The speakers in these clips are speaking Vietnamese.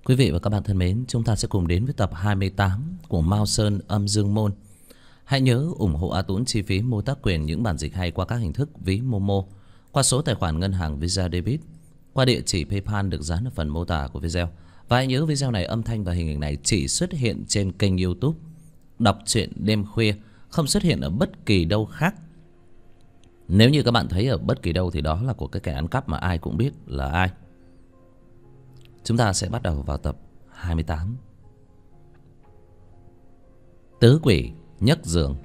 Quý vị và các bạn thân mến, chúng ta sẽ cùng đến với tập 28 của Mao Sơn Âm Dương Môn. Hãy nhớ ủng hộ A Tũng chi phí mô tác quyền những bản dịch hay qua các hình thức ví Momo, qua số tài khoản ngân hàng Visa Debit, qua địa chỉ PayPal được dán ở phần mô tả của video. Và hãy nhớ video này âm thanh và hình ảnh này chỉ xuất hiện trên kênh YouTube Đọc Truyện Đêm Khuya, không xuất hiện ở bất kỳ đâu khác. Nếu như các bạn thấy ở bất kỳ đâu thì đó là của cái kẻ ăn cắp mà ai cũng biết là ai. Chúng ta sẽ bắt đầu vào tập 28. Tứ quỷ nhấc giường.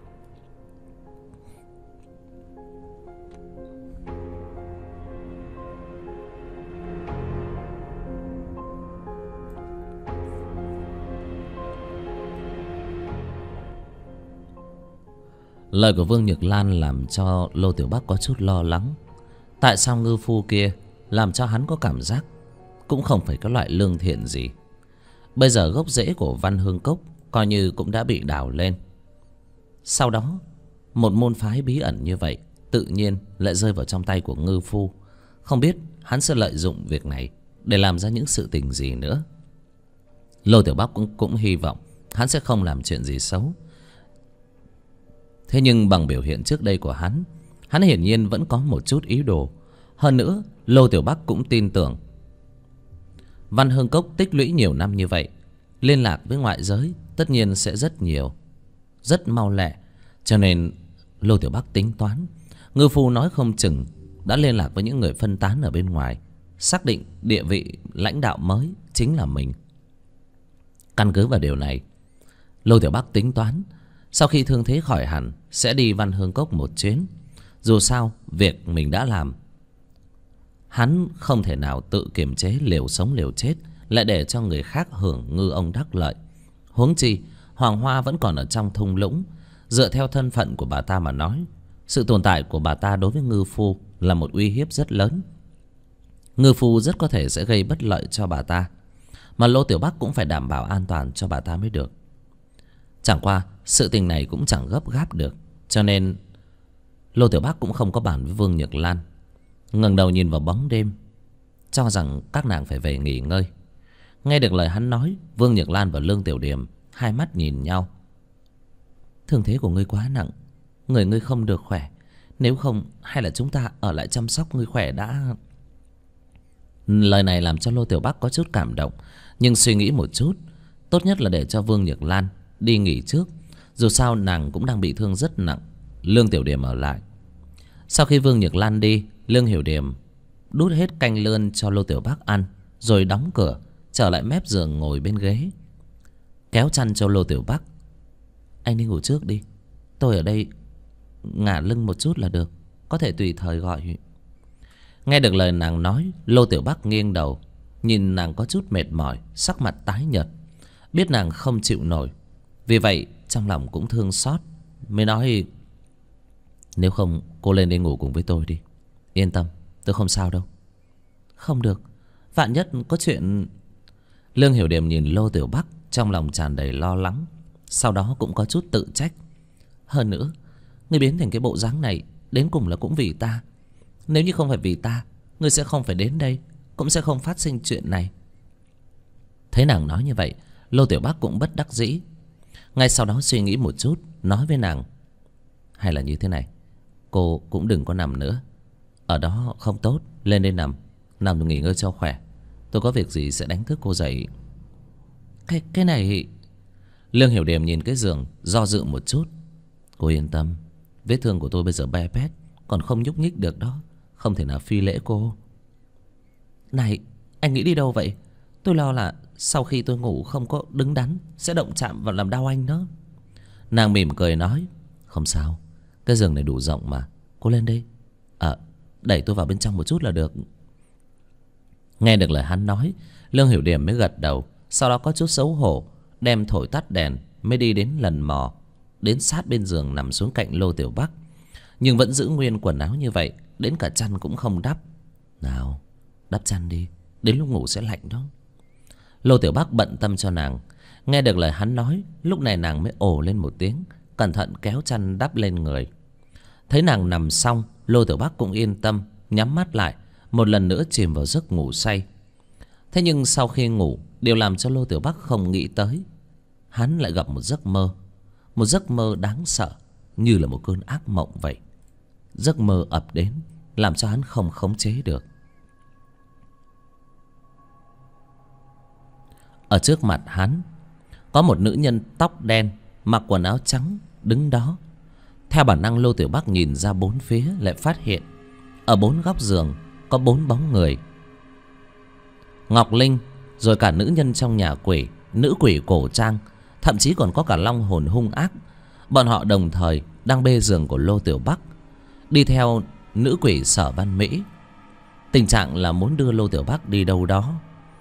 Lời của Vương Nhược Lan làm cho Lô Tiểu Bắc có chút lo lắng. Tại sao ngư phu kia làm cho hắn có cảm giác cũng không phải cái loại lương thiện gì. Bây giờ gốc rễ của Văn Hương Cốc coi như cũng đã bị đào lên. Sau đó một môn phái bí ẩn như vậy tự nhiên lại rơi vào trong tay của ngư phu. Không biết hắn sẽ lợi dụng việc này để làm ra những sự tình gì nữa. Lô Tiểu Bắc cũng hy vọng hắn sẽ không làm chuyện gì xấu. Thế nhưng bằng biểu hiện trước đây của hắn hiển nhiên vẫn có một chút ý đồ. Hơn nữa Lô Tiểu Bắc cũng tin tưởng Văn Hương Cốc tích lũy nhiều năm như vậy, liên lạc với ngoại giới tất nhiên sẽ rất nhiều, rất mau lẹ. Cho nên Lô Tiểu Bắc tính toán ngư phu nói không chừng đã liên lạc với những người phân tán ở bên ngoài, xác định địa vị lãnh đạo mới chính là mình. Căn cứ vào điều này, Lô Tiểu Bắc tính toán sau khi thương thế khỏi hẳn sẽ đi Văn Hương Cốc một chuyến. Dù sao việc mình đã làm, hắn không thể nào tự kiềm chế liều sống liều chết lại để cho người khác hưởng ngư ông đắc lợi. Huống chi Hoàng Hoa vẫn còn ở trong thung lũng. Dựa theo thân phận của bà ta mà nói, sự tồn tại của bà ta đối với ngư phu là một uy hiếp rất lớn. Ngư phu rất có thể sẽ gây bất lợi cho bà ta, mà Lô Tiểu Bắc cũng phải đảm bảo an toàn cho bà ta mới được. Chẳng qua sự tình này cũng chẳng gấp gáp được, cho nên Lô Tiểu Bắc cũng không có bàn với Vương Nhược Lan. Ngẩng đầu nhìn vào bóng đêm, cho rằng các nàng phải về nghỉ ngơi. Nghe được lời hắn nói, Vương Nhược Lan và Lương Tiểu Điểm hai mắt nhìn nhau. Thương thế của ngươi quá nặng, người ngươi không được khỏe. Nếu không hay là chúng ta ở lại chăm sóc ngươi khỏe đã. Lời này làm cho Lô Tiểu Bắc có chút cảm động, nhưng suy nghĩ một chút, tốt nhất là để cho Vương Nhược Lan đi nghỉ trước. Dù sao nàng cũng đang bị thương rất nặng. Lương Tiểu Điểm ở lại. Sau khi Vương Nhược Lan đi, Lương Hiểu Điểm đút hết canh lươn cho Lô Tiểu Bắc ăn, rồi đóng cửa trở lại mép giường ngồi bên ghế, kéo chăn cho Lô Tiểu Bắc. Anh đi ngủ trước đi, tôi ở đây ngả lưng một chút là được, có thể tùy thời gọi. Nghe được lời nàng nói, Lô Tiểu Bắc nghiêng đầu nhìn nàng có chút mệt mỏi, sắc mặt tái nhợt, biết nàng không chịu nổi. Vì vậy trong lòng cũng thương xót, mới nói: Nếu không cô lên đây ngủ cùng với tôi đi. Yên tâm, tôi không sao đâu. Không được, vạn nhất có chuyện. Lương Hiểu Điểm nhìn Lô Tiểu Bắc, trong lòng tràn đầy lo lắng, sau đó cũng có chút tự trách. Hơn nữa, ngươi biến thành cái bộ dáng này đến cùng là cũng vì ta. Nếu như không phải vì ta, ngươi sẽ không phải đến đây, cũng sẽ không phát sinh chuyện này. Thấy nàng nói như vậy, Lô Tiểu Bắc cũng bất đắc dĩ. Ngay sau đó suy nghĩ một chút, nói với nàng: Hay là như thế này, cô cũng đừng có nằm nữa, ở đó không tốt. Lên đây nằm nghỉ ngơi cho khỏe. Tôi có việc gì sẽ đánh thức cô dậy. Cái này. Lương Hiểu Điểm nhìn cái giường do dự một chút. Cô yên tâm, vết thương của tôi bây giờ be bét, còn không nhúc nhích được đó, không thể nào phi lễ cô. Này, anh nghĩ đi đâu vậy? Tôi lo là sau khi tôi ngủ không có đứng đắn sẽ động chạm vào làm đau anh đó. Nàng mỉm cười nói: Không sao, cái giường này đủ rộng mà. Cô lên đây, đẩy tôi vào bên trong một chút là được. Nghe được lời hắn nói, Lương Hiểu Điểm mới gật đầu. Sau đó có chút xấu hổ, đem thổi tắt đèn, mới đi đến lần mò đến sát bên giường nằm xuống cạnh Lô Tiểu Bắc. Nhưng vẫn giữ nguyên quần áo như vậy, đến cả chăn cũng không đắp. Nào, đắp chăn đi, đến lúc ngủ sẽ lạnh đó. Lô Tiểu Bắc bận tâm cho nàng. Nghe được lời hắn nói, lúc này nàng mới ồ lên một tiếng, cẩn thận kéo chăn đắp lên người. Thấy nàng nằm xong, Lô Tiểu Bắc cũng yên tâm, nhắm mắt lại, một lần nữa chìm vào giấc ngủ say. Thế nhưng sau khi ngủ, điều làm cho Lô Tiểu Bắc không nghĩ tới, hắn lại gặp một giấc mơ. Một giấc mơ đáng sợ, như là một cơn ác mộng vậy. Giấc mơ ập đến làm cho hắn không khống chế được. Ở trước mặt hắn có một nữ nhân tóc đen, mặc quần áo trắng đứng đó. Theo bản năng, Lô Tiểu Bắc nhìn ra bốn phía, lại phát hiện ở bốn góc giường có bốn bóng người: Ngọc Linh, rồi cả nữ nhân trong nhà quỷ, nữ quỷ cổ trang, thậm chí còn có cả long hồn hung ác. Bọn họ đồng thời đang bê giường của Lô Tiểu Bắc, đi theo nữ quỷ Sở Văn Mỹ. Tình trạng là muốn đưa Lô Tiểu Bắc đi đâu đó.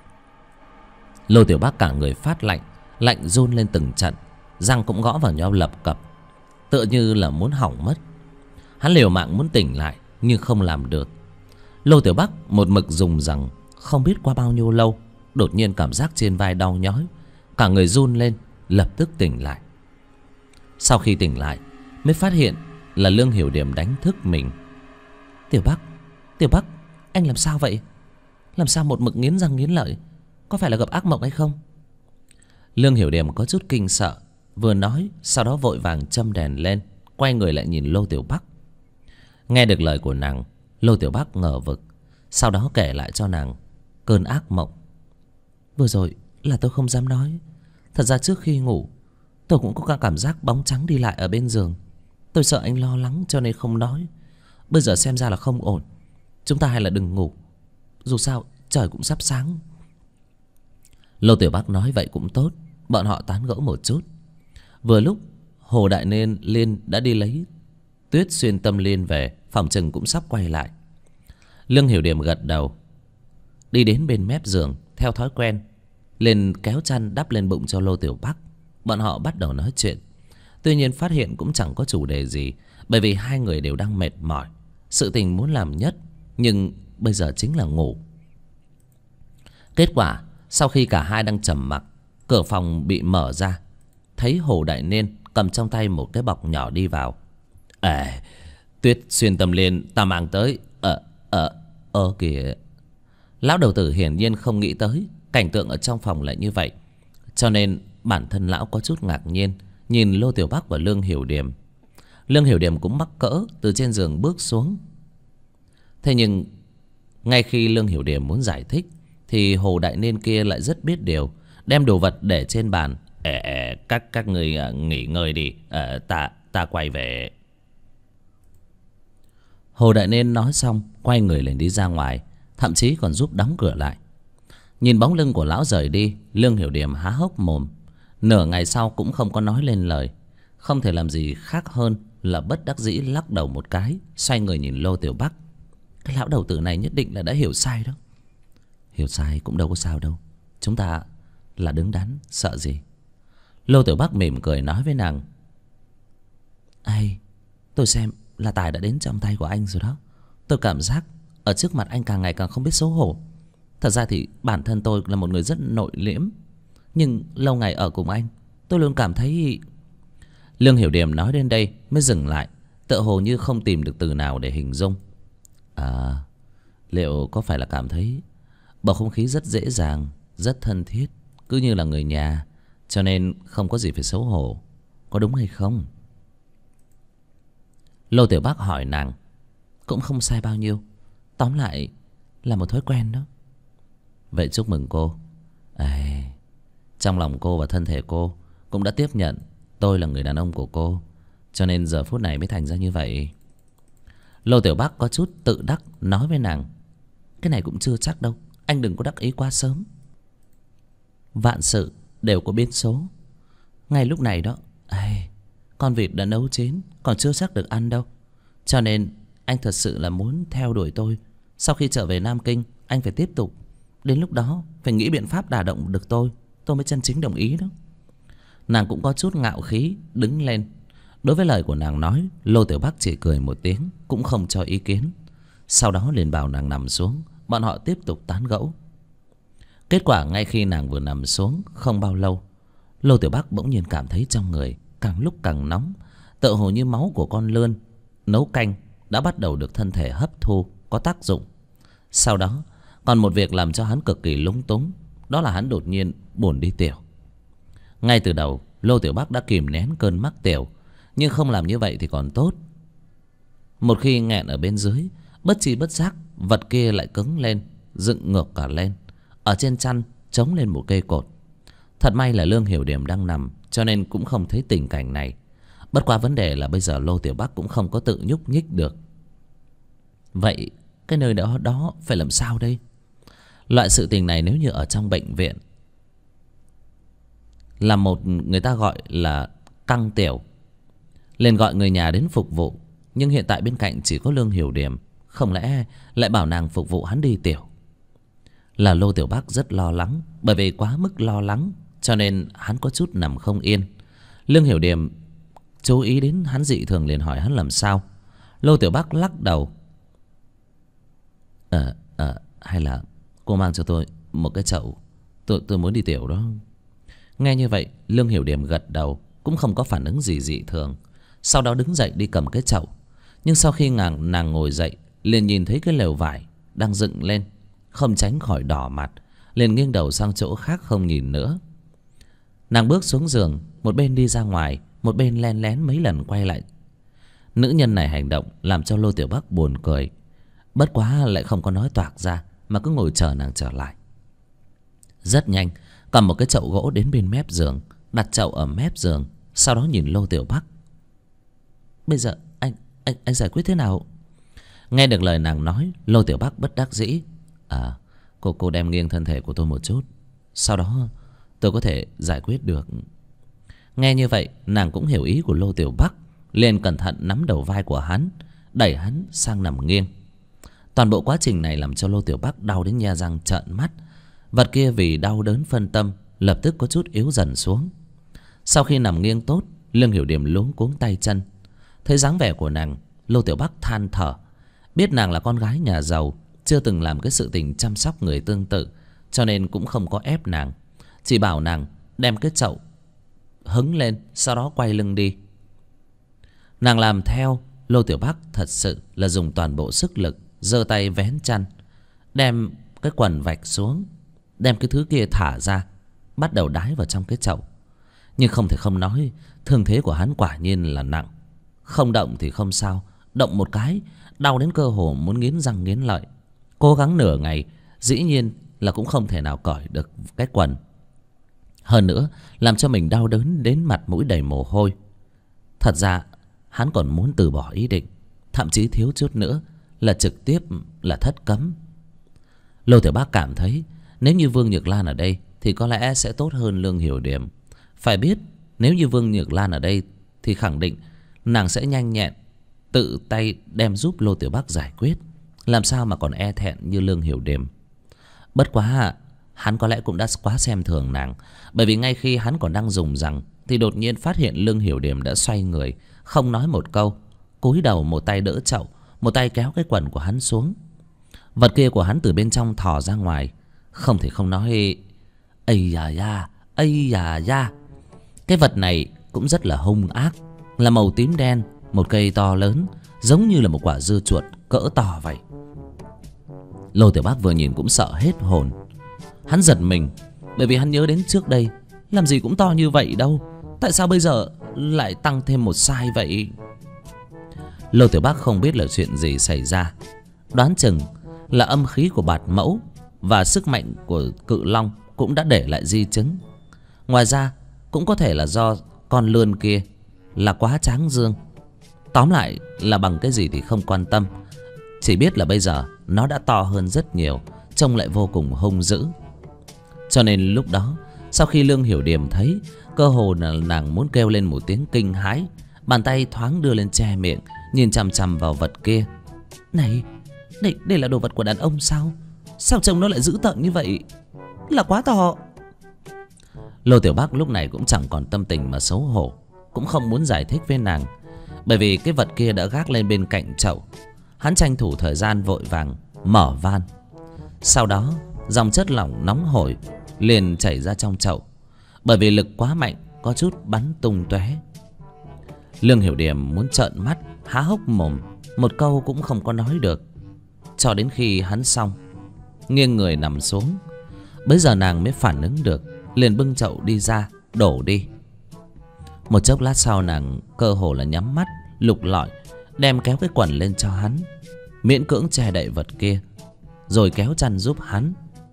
Lô Tiểu Bắc cả người phát lạnh, lạnh run lên từng trận, răng cũng gõ vào nhau lập cập, tựa như là muốn hỏng mất. Hắn liều mạng muốn tỉnh lại nhưng không làm được. Lô Tiểu Bắc một mực dùng rằng không biết qua bao nhiêu lâu, đột nhiên cảm giác trên vai đau nhói, cả người run lên, lập tức tỉnh lại. Sau khi tỉnh lại mới phát hiện là Lương Hiểu Điểm đánh thức mình. Tiểu Bắc, anh làm sao vậy? Làm sao một mực nghiến răng nghiến lợi? Có phải là gặp ác mộng hay không? Lương Hiểu Điểm có chút kinh sợ, vừa nói sau đó vội vàng châm đèn lên, quay người lại nhìn Lô Tiểu Bắc. Nghe được lời của nàng, Lô Tiểu Bắc ngờ vực, sau đó kể lại cho nàng cơn ác mộng. Vừa rồi là tôi không dám nói. Thật ra trước khi ngủ tôi cũng có cả cảm giác bóng trắng đi lại ở bên giường. Tôi sợ anh lo lắng cho nên không nói. Bây giờ xem ra là không ổn, chúng ta hay là đừng ngủ, dù sao trời cũng sắp sáng. Lô Tiểu Bắc nói vậy cũng tốt. Bọn họ tán gẫu một chút. Vừa lúc Hồ Đại Liên đã đi lấy Tuyết Xuyên Tâm Liên về, phòng chừng cũng sắp quay lại. Lương Hiểu Điểm gật đầu, đi đến bên mép giường, theo thói quen lên kéo chăn đắp lên bụng cho Lô Tiểu Bắc. Bọn họ bắt đầu nói chuyện. Tuy nhiên phát hiện cũng chẳng có chủ đề gì, bởi vì hai người đều đang mệt mỏi. Sự tình muốn làm nhất, nhưng bây giờ chính là ngủ. Kết quả sau khi cả hai đang trầm mặc, cửa phòng bị mở ra. Thấy Hồ Đại Niên cầm trong tay một cái bọc nhỏ đi vào. Tuyết Xuyên Tâm Liên ta mang tới. Kìa. Lão đầu tử hiển nhiên không nghĩ tới cảnh tượng ở trong phòng lại như vậy, cho nên bản thân lão có chút ngạc nhiên nhìn Lô Tiểu Bắc và Lương Hiểu Điểm. Lương Hiểu Điểm cũng mắc cỡ từ trên giường bước xuống. Thế nhưng ngay khi Lương Hiểu Điểm muốn giải thích thì Hồ Đại Niên kia lại rất biết điều, đem đồ vật để trên bàn. Các người nghỉ ngơi đi, ta quay về. Hồ Đại Niên nói xong quay người lên đi ra ngoài, thậm chí còn giúp đóng cửa lại. Nhìn bóng lưng của lão rời đi, Lương Hiểu Điểm há hốc mồm. Nửa ngày sau cũng không có nói lên lời, không thể làm gì khác hơn là bất đắc dĩ lắc đầu một cái, xoay người nhìn Lô Tiểu Bắc. Cái lão đầu tử này nhất định là đã hiểu sai đó. Hiểu sai cũng đâu có sao đâu, chúng ta là đứng đắn, sợ gì. Lô Tiểu Bắc mỉm cười nói với nàng: tôi xem là tài đã đến trong tay của anh rồi đó. Tôi cảm giác ở trước mặt anh càng ngày càng không biết xấu hổ. Thật ra thì bản thân tôi là một người rất nội liễm, nhưng lâu ngày ở cùng anh, tôi luôn cảm thấy... Lương Hiểu Điểm nói đến đây mới dừng lại, tựa hồ như không tìm được từ nào để hình dung. Liệu có phải là cảm thấy bầu không khí rất dễ dàng, rất thân thiết, cứ như là người nhà, cho nên không có gì phải xấu hổ, có đúng hay không? Lô Tiểu Bắc hỏi nàng. Cũng không sai bao nhiêu, tóm lại là một thói quen đó. Vậy chúc mừng cô. Trong lòng cô và thân thể cô cũng đã tiếp nhận tôi là người đàn ông của cô, cho nên giờ phút này mới thành ra như vậy. Lô Tiểu Bắc có chút tự đắc nói với nàng: cái này cũng chưa chắc đâu, anh đừng có đắc ý quá sớm. Vạn sự đều có biến số. Ngay lúc này đó, con vịt đã nấu chín, còn chưa chắc được ăn đâu. Cho nên anh thật sự là muốn theo đuổi tôi. Sau khi trở về Nam Kinh, anh phải tiếp tục. Đến lúc đó phải nghĩ biện pháp đả động được tôi mới chân chính đồng ý đó. Nàng cũng có chút ngạo khí đứng lên. Đối với lời của nàng nói, Lô Tiểu Bắc chỉ cười một tiếng, cũng không cho ý kiến. Sau đó liền bảo nàng nằm xuống, bọn họ tiếp tục tán gẫu. Kết quả ngay khi nàng vừa nằm xuống không bao lâu, Lô Tiểu Bắc bỗng nhiên cảm thấy trong người càng lúc càng nóng, tựa hồ như máu của con lươn nấu canh đã bắt đầu được thân thể hấp thu, có tác dụng. Sau đó còn một việc làm cho hắn cực kỳ lúng túng, đó là hắn đột nhiên buồn đi tiểu. Ngay từ đầu Lô Tiểu Bắc đã kìm nén cơn mắc tiểu, nhưng không làm như vậy thì còn tốt. Một khi nghẹn ở bên dưới, bất chi bất giác vật kia lại cứng lên, dựng ngược cả lên. Ở trên chăn chống lên một cây cột. Thật may là Lương Hiểu Điểm đang nằm, cho nên cũng không thấy tình cảnh này. Bất quá vấn đề là bây giờ Lô Tiểu Bắc cũng không có tự nhúc nhích được. Vậy cái nơi đó phải làm sao đây? Loại sự tình này nếu như ở trong bệnh viện là một người ta gọi là căng tiểu, liền gọi người nhà đến phục vụ. Nhưng hiện tại bên cạnh chỉ có Lương Hiểu Điểm, không lẽ lại bảo nàng phục vụ hắn đi tiểu? Là Lô Tiểu Bắc rất lo lắng. Bởi vì quá mức lo lắng cho nên hắn có chút nằm không yên. Lương Hiểu Điểm chú ý đến hắn dị thường liền hỏi hắn làm sao. Lô Tiểu Bắc lắc đầu. Hay là cô mang cho tôi một cái chậu, tôi muốn đi tiểu đó. Nghe như vậy Lương Hiểu Điểm gật đầu, cũng không có phản ứng gì dị thường. Sau đó đứng dậy đi cầm cái chậu. Nhưng sau khi nàng ngồi dậy, liền nhìn thấy cái lều vải đang dựng lên, không tránh khỏi đỏ mặt, liền nghiêng đầu sang chỗ khác không nhìn nữa. Nàng bước xuống giường, một bên đi ra ngoài, một bên len lén mấy lần quay lại. Nữ nhân này hành động làm cho Lô Tiểu Bắc buồn cười. Bất quá lại không có nói toạc ra, mà cứ ngồi chờ nàng trở lại. Rất nhanh cầm một cái chậu gỗ đến bên mép giường, đặt chậu ở mép giường, sau đó nhìn Lô Tiểu Bắc. Bây giờ anh giải quyết thế nào? Nghe được lời nàng nói, Lô Tiểu Bắc bất đắc dĩ. Cô đem nghiêng thân thể của tôi một chút, sau đó tôi có thể giải quyết được. Nghe như vậy nàng cũng hiểu ý của Lô Tiểu Bắc, liền cẩn thận nắm đầu vai của hắn, đẩy hắn sang nằm nghiêng. Toàn bộ quá trình này làm cho Lô Tiểu Bắc đau đến nhe răng trợn mắt. Vật kia vì đau đớn phân tâm, lập tức có chút yếu dần xuống. Sau khi nằm nghiêng tốt, Lương Hiểu Điểm luống cuống tay chân. Thấy dáng vẻ của nàng, Lô Tiểu Bắc than thở. Biết nàng là con gái nhà giàu, chưa từng làm cái sự tình chăm sóc người tương tự, cho nên cũng không có ép nàng, chỉ bảo nàng đem cái chậu hứng lên, sau đó quay lưng đi. Nàng làm theo. Lô Tiểu Bắc thật sự là dùng toàn bộ sức lực, giơ tay vén chăn, đem cái quần vạch xuống, đem cái thứ kia thả ra, bắt đầu đái vào trong cái chậu. Nhưng không thể không nói, thương thế của hắn quả nhiên là nặng. Không động thì không sao, động một cái đau đến cơ hồ muốn nghiến răng nghiến lợi. Cố gắng nửa ngày, dĩ nhiên là cũng không thể nào cởi được cái quần. Hơn nữa làm cho mình đau đớn đến mặt mũi đầy mồ hôi. Thật ra hắn còn muốn từ bỏ ý định, thậm chí thiếu chút nữa là trực tiếp là thất cấm. Lô Tiểu Bắc cảm thấy nếu như Vương Nhược Lan ở đây thì có lẽ sẽ tốt hơn Lương Hiểu Điểm. Phải biết nếu như Vương Nhược Lan ở đây thì khẳng định nàng sẽ nhanh nhẹn tự tay đem giúp Lô Tiểu Bắc giải quyết, làm sao mà còn e thẹn như Lương Hiểu Điểm. Bất quá hắn có lẽ cũng đã quá xem thường nàng, bởi vì ngay khi hắn còn đang dùng rằng thì đột nhiên phát hiện Lương Hiểu Điểm đã xoay người, không nói một câu, cúi đầu một tay đỡ chậu, một tay kéo cái quần của hắn xuống. Vật kia của hắn từ bên trong thò ra ngoài, không thể không nói ây da da. Cái vật này cũng rất là hung ác, là màu tím đen, một cây to lớn, giống như là một quả dưa chuột cỡ to vậy. Lô Tiểu Bắc vừa nhìn cũng sợ hết hồn. Hắn giật mình, bởi vì hắn nhớ đến trước đây làm gì cũng to như vậy đâu, tại sao bây giờ lại tăng thêm một size vậy? Lô Tiểu Bắc không biết là chuyện gì xảy ra, đoán chừng là âm khí của Bạt Mẫu và sức mạnh của Cự Long cũng đã để lại di chứng. Ngoài ra cũng có thể là do con lươn kia là quá tráng dương. Tóm lại là bằng cái gì thì không quan tâm, chỉ biết là bây giờ nó đã to hơn rất nhiều, trông lại vô cùng hung dữ. Cho nên lúc đó sau khi Lương Hiểu Điểm thấy, cơ hồ là nàng muốn kêu lên một tiếng kinh hãi, bàn tay thoáng đưa lên che miệng, nhìn chằm chằm vào vật kia. Này, đây là đồ vật của đàn ông sao? Sao trông nó lại dữ tợn như vậy? Là quá to. Lô Tiểu Bắc lúc này cũng chẳng còn tâm tình mà xấu hổ, cũng không muốn giải thích với nàng, bởi vì cái vật kia đã gác lên bên cạnh chậu. Hắn tranh thủ thời gian vội vàng mở van. Sau đó dòng chất lỏng nóng hổi liền chảy ra trong chậu, bởi vì lực quá mạnh có chút bắn tung tóe. Lương Hiểu Điểm muốn trợn mắt há hốc mồm, một câu cũng không có nói được, cho đến khi hắn xong, nghiêng người nằm xuống. Bấy giờ nàng mới phản ứng được, liền bưng chậu đi ra đổ đi. Một chốc lát sau, nàng cơ hồ là nhắm mắt lục lọi đem kéo cái quần lên cho hắn, miễn cưỡng che đậy vật kia, rồi kéo chăn giúp hắn.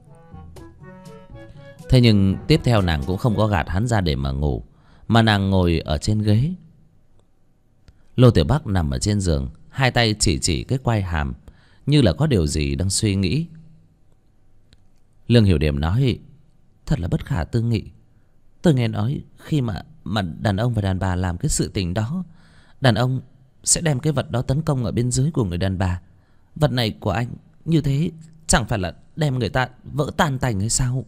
Thế nhưng tiếp theo nàng cũng không có gạt hắn ra để mà ngủ, mà nàng ngồi ở trên ghế. Lô Tiểu Bắc nằm ở trên giường, hai tay chỉ cái quai hàm, như là có điều gì đang suy nghĩ. Lương Hiểu Điềm nói: thật là bất khả tư nghị. Tôi nghe nói khi mà đàn ông và đàn bà làm cái sự tình đó, đàn ông sẽ đem cái vật đó tấn công ở bên dưới của người đàn bà. Vật này của anh như thế chẳng phải là đem người ta vỡ tan tành hay sao?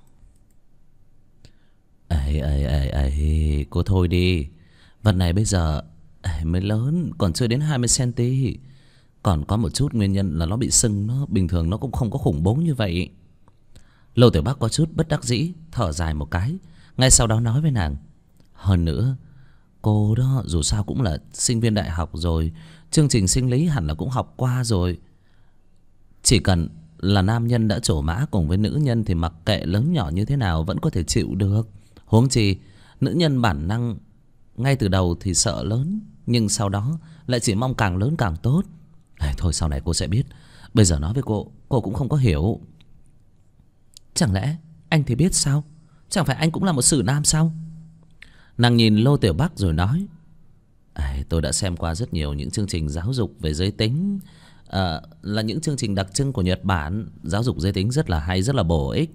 Cô thôi đi. Vật này bây giờ mới lớn, còn chưa đến 20cm. Còn có một chút nguyên nhân là nó bị sưng, nó bình thường nó cũng không có khủng bố như vậy. Lô Tiểu Bắc có chút bất đắc dĩ, thở dài một cái, ngay sau đó nói với nàng: hơn nữa, cô đó dù sao cũng là sinh viên đại học rồi, chương trình sinh lý hẳn là cũng học qua rồi. Chỉ cần là nam nhân đã trổ mã cùng với nữ nhân thì mặc kệ lớn nhỏ như thế nào vẫn có thể chịu được. Huống chi nữ nhân bản năng ngay từ đầu thì sợ lớn, nhưng sau đó lại chỉ mong càng lớn càng tốt. Thôi sau này cô sẽ biết, bây giờ nói với cô cũng không có hiểu. Chẳng lẽ anh thì biết sao? Chẳng phải anh cũng là một sử nam sao? Nàng nhìn Lô Tiểu Bắc rồi nói: tôi đã xem qua rất nhiều những chương trình giáo dục về giới tính, là những chương trình đặc trưng của Nhật Bản. Giáo dục giới tính rất là hay, rất là bổ ích.